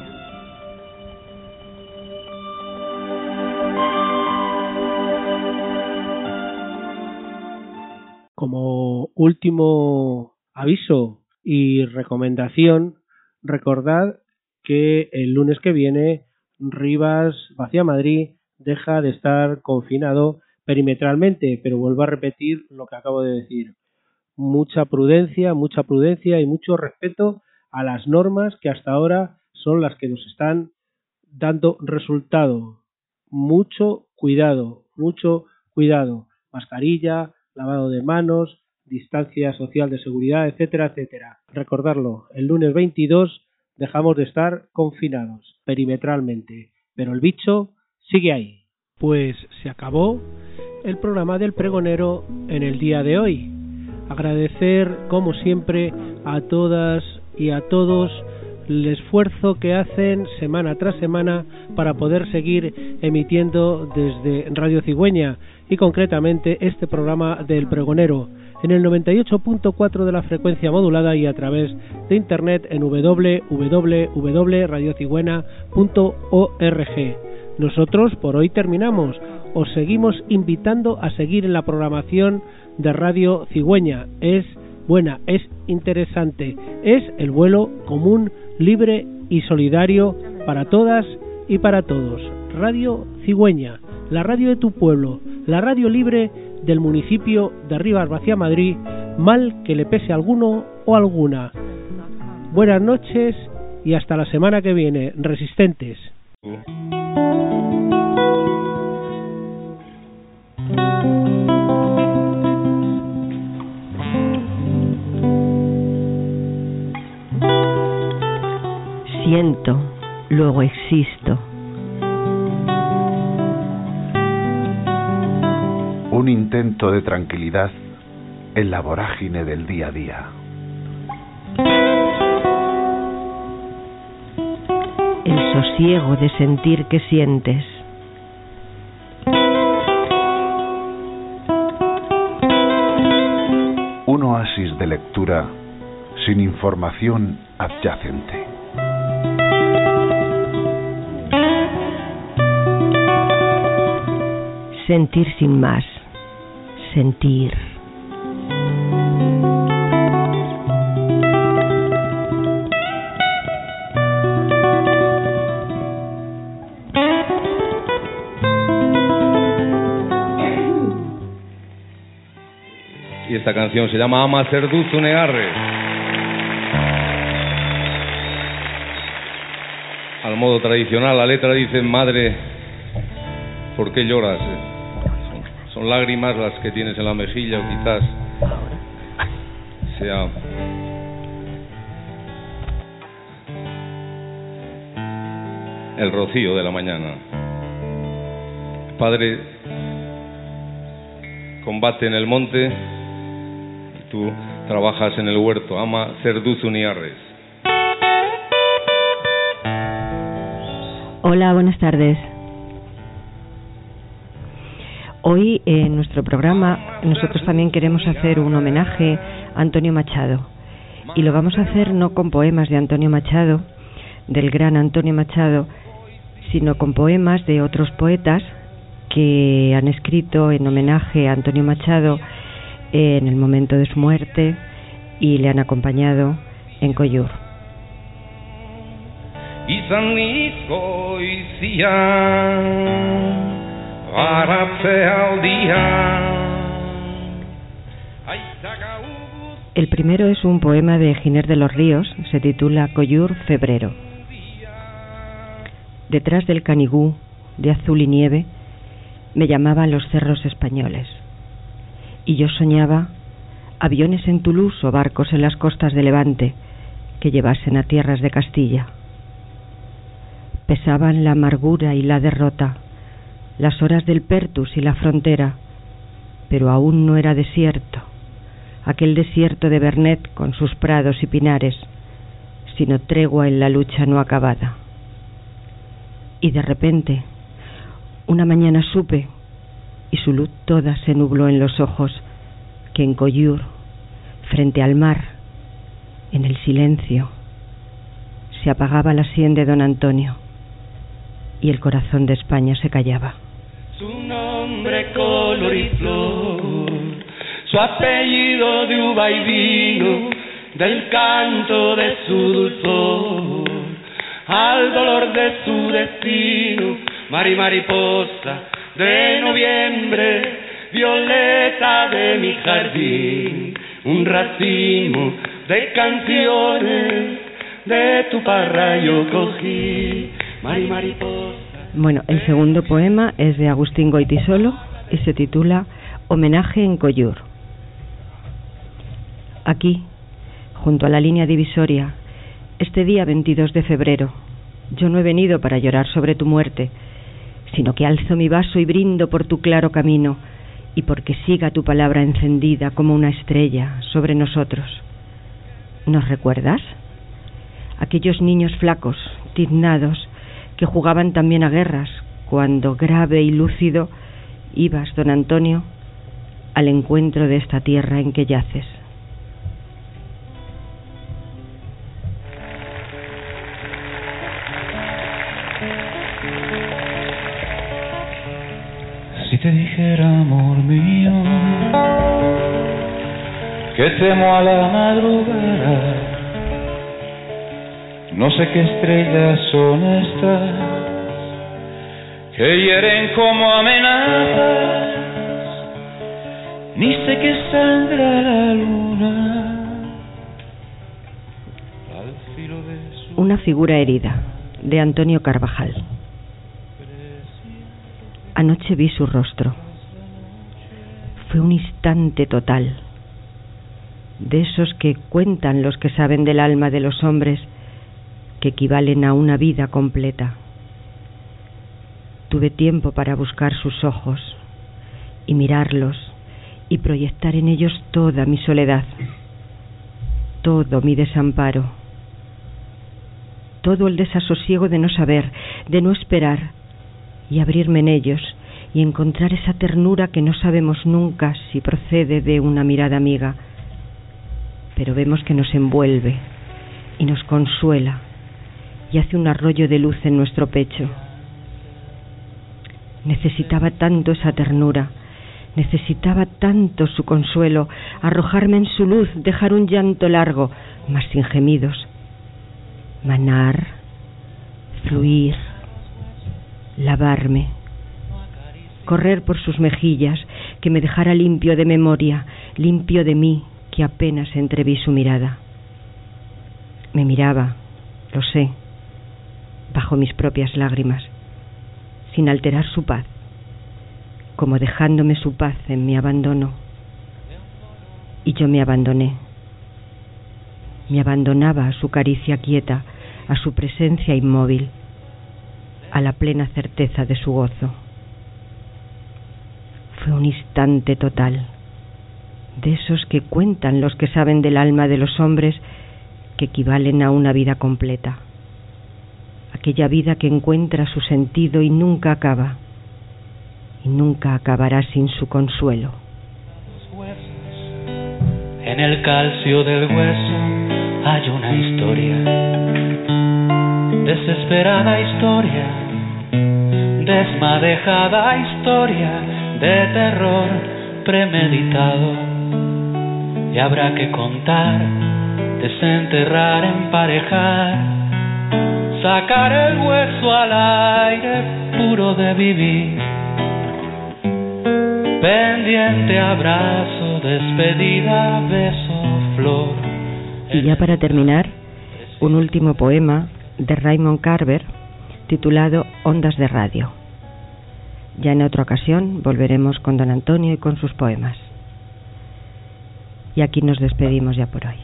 Como último aviso y recomendación, recordad que el lunes que viene Rivas Vaciamadrid deja de estar confinado perimetralmente, pero vuelvo a repetir lo que acabo de decir. Mucha prudencia, mucha prudencia y mucho respeto a las normas que hasta ahora son las que nos están dando resultado. Mucho cuidado, mucho cuidado. Mascarilla, lavado de manos, distancia social de seguridad, etcétera, etcétera. Recordarlo, el lunes veintidós dejamos de estar confinados perimetralmente, pero el bicho sigue ahí. Pues se acabó el programa del pregonero en el día de hoy. Agradecer, como siempre, a todas y a todos el esfuerzo que hacen semana tras semana para poder seguir emitiendo desde Radio Cigüeña y concretamente este programa del pregonero en el noventa y ocho punto cuatro de la frecuencia modulada y a través de internet en doble u doble u doble u punto radio cigüeña punto org. Nosotros por hoy terminamos. Os seguimos invitando a seguir en la programación de Radio Cigüeña. Es buena, es interesante, es el vuelo común, libre y solidario para todas y para todos. Radio Cigüeña, la radio de tu pueblo, la radio libre del municipio de Rivas Vaciamadrid, mal que le pese a alguno o alguna. Buenas noches y hasta la semana que viene, resistentes. Siento, luego existo. Un intento de tranquilidad en la vorágine del día a día. El sosiego de sentir que sientes. Un oasis de lectura sin información adyacente. sentir sin más, sentir. Y esta canción se llama Ama Zerduzu Negarrez. Al modo tradicional, la letra dice: madre, ¿por qué lloras? Son lágrimas las que tienes en la mejilla, o quizás sea el rocío de la mañana. Padre combate en el monte, y tú trabajas en el huerto. Ama Zerduzu Negarrez. Hola, buenas tardes. Hoy en nuestro programa nosotros también queremos hacer un homenaje a Antonio Machado, y lo vamos a hacer no con poemas de Antonio Machado, del gran Antonio Machado, sino con poemas de otros poetas que han escrito en homenaje a Antonio Machado en el momento de su muerte y le han acompañado en Collur. Izaniko izian garatzea aldia. El primero es un poema de Giner de los Ríos, se titula Collur Febrero. Detrás del Canigú, de azul y nieve, me llamaban los cerros españoles, y yo soñaba aviones en Toulouse o barcos en las costas de Levante que llevasen a tierras de Castilla. Pesaban la amargura y la derrota, las horas del Pertus y la frontera, pero aún no era desierto, aquel desierto de Vernet con sus prados y pinares, sino tregua en la lucha no acabada. Y de repente, una mañana supe, y su luz toda se nubló en los ojos, que en Collur, frente al mar, en el silencio, se apagaba la sien de don Antonio, y el corazón de España se callaba. Su nombre color y flor, su apellido de uva y vino, del canto de su dulzor, al dolor de su destino, mari mariposa de noviembre, violeta de mi jardín, un racimo de canciones de tu parra yo cogí, mari mariposa. Bueno, el segundo poema es de Agustín Goytisolo y se titula Homenaje en Collur. Aquí, junto a la línea divisoria, este día veintidós de febrero, yo no he venido para llorar sobre tu muerte, sino que alzo mi vaso y brindo por tu claro camino y porque siga tu palabra encendida como una estrella sobre nosotros. ¿Nos recuerdas? Aquellos niños flacos, tiznados, que jugaban también a guerras, cuando grave y lúcido ibas, don Antonio, al encuentro de esta tierra en que yaces. Si te dijera, amor mío, que temo a la madrugada, no sé qué estrellas son estas que hieren como amenazas, ni sé qué sangra la luna al filo de su... Una figura herida, de Antonio Carvajal. Anoche vi su rostro. Fue un instante total, de esos que cuentan los que saben del alma de los hombres, que equivalen a una vida completa. Tuve tiempo para buscar sus ojos y mirarlos y proyectar en ellos toda mi soledad, todo mi desamparo, todo el desasosiego de no saber, de no esperar, y abrirme en ellos y encontrar esa ternura que no sabemos nunca si procede de una mirada amiga, pero vemos que nos envuelve y nos consuela y hace un arroyo de luz en nuestro pecho. Necesitaba tanto esa ternura, necesitaba tanto su consuelo, arrojarme en su luz, dejar un llanto largo, mas sin gemidos, manar, fluir, lavarme, correr por sus mejillas, que me dejara limpio de memoria, limpio de mí, que apenas entreví su mirada. Me miraba, lo sé, bajo mis propias lágrimas, sin alterar su paz, como dejándome su paz en mi abandono. Y yo me abandoné. Me abandonaba a su caricia quieta, a su presencia inmóvil, a la plena certeza de su gozo. Fue un instante total, de esos que cuentan los que saben del alma de los hombres, que equivalen a una vida completa. Aquella vida que encuentra su sentido y nunca acaba, y nunca acabará sin su consuelo. En el calcio del hueso hay una historia, desesperada historia, desmadejada historia de terror premeditado, y habrá que contar, desenterrar, emparejar, sacar el hueso al aire puro de vivir. Pendiente, abrazo, despedida, beso, flor. Y ya para terminar, un último poema de Raymond Carver titulado Ondas de Radio. Ya en otra ocasión volveremos con don Antonio y con sus poemas. Y aquí nos despedimos ya por hoy.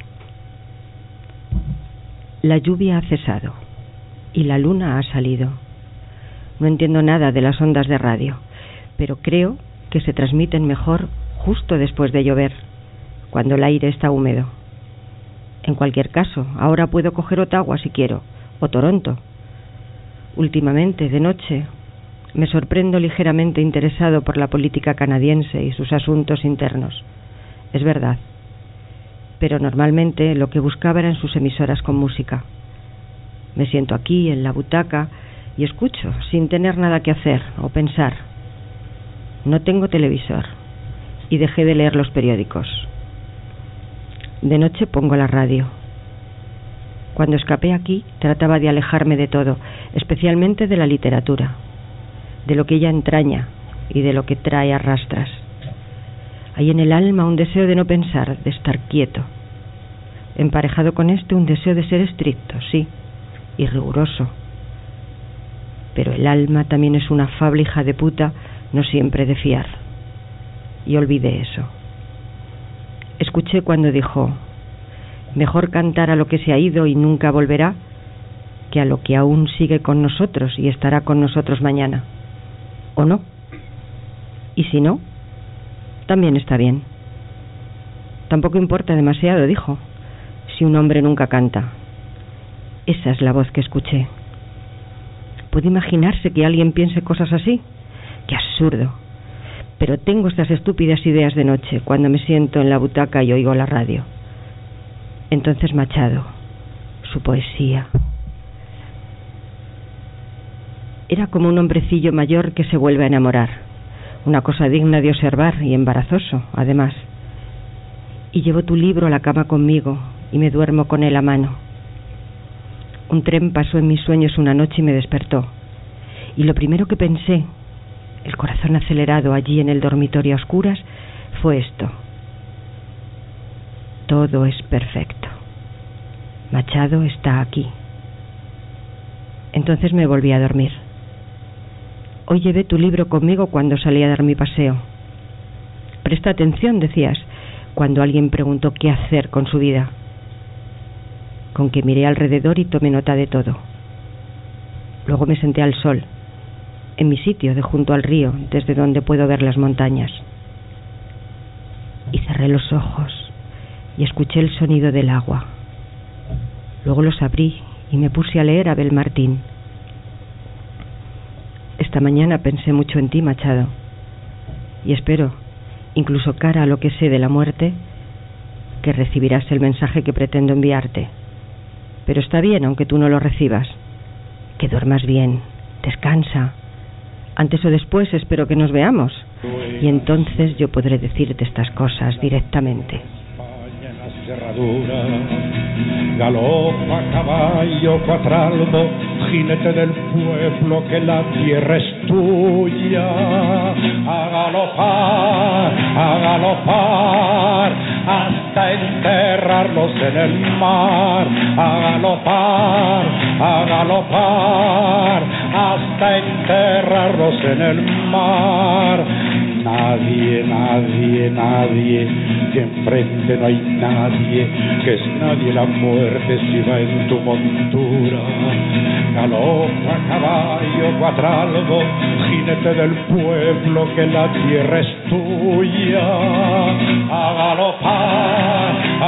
La lluvia ha cesado y la luna ha salido. No entiendo nada de las ondas de radio, pero creo que se transmiten mejor justo después de llover, cuando el aire está húmedo. En cualquier caso, ahora puedo coger Ottawa si quiero, o Toronto. Últimamente, de noche, me sorprendo ligeramente interesado por la política canadiense y sus asuntos internos. Es verdad. Pero normalmente lo que buscaba eran sus emisoras con música. Me siento aquí, en la butaca, y escucho, sin tener nada que hacer o pensar. No tengo televisor y dejé de leer los periódicos. De noche pongo la radio. Cuando escapé aquí, trataba de alejarme de todo, especialmente de la literatura, de lo que ella entraña y de lo que trae a rastras. Hay en el alma un deseo de no pensar, de estar quieto. Emparejado con este, un deseo de ser estricto, sí, y riguroso. Pero el alma también es una afable hija de puta, no siempre de fiar. Y olvidé eso. Escuché cuando dijo: mejor cantar a lo que se ha ido y nunca volverá, que a lo que aún sigue con nosotros y estará con nosotros mañana. ¿O no? Y si no, también está bien. Tampoco importa demasiado, dijo, si un hombre nunca canta. Esa es la voz que escuché. ¿Puede imaginarse que alguien piense cosas así? ¡Qué absurdo! Pero tengo estas estúpidas ideas de noche, cuando me siento en la butaca y oigo la radio. Entonces Machado, su poesía. Era como un hombrecillo mayor que se vuelve a enamorar. Una cosa digna de observar y embarazoso, además. Y llevo tu libro a la cama conmigo y me duermo con él a mano. Un tren pasó en mis sueños una noche y me despertó. Y lo primero que pensé, el corazón acelerado allí en el dormitorio a oscuras, fue esto: todo es perfecto. Machado está aquí. Entonces me volví a dormir. Hoy llevé tu libro conmigo cuando salí a dar mi paseo. Presta atención, decías, cuando alguien preguntó qué hacer con su vida. Con que miré alrededor y tomé nota de todo. Luego me senté al sol, en mi sitio de junto al río, desde donde puedo ver las montañas. Y cerré los ojos y escuché el sonido del agua. Luego los abrí y me puse a leer a Abel Martín. Esta mañana pensé mucho en ti, Machado, y espero, incluso cara a lo que sé de la muerte, que recibirás el mensaje que pretendo enviarte. Pero está bien, aunque tú no lo recibas. Que duermas bien, descansa, Antes o después espero que nos veamos. Y entonces yo podré decirte estas cosas directamente. Galopa caballo cuatralbo, jinete del pueblo, que la tierra es tuya. A galopar, a galopar, hasta enterrarlos en el mar. A galopar, a galopar, hasta enterrarlos en el mar. Nadie, nadie, nadie, que enfrente no hay nadie, que es nadie la muerte si va en tu montura. Galopa caballo cuatralbo, jinete del pueblo, que la tierra es tuya. A galopar,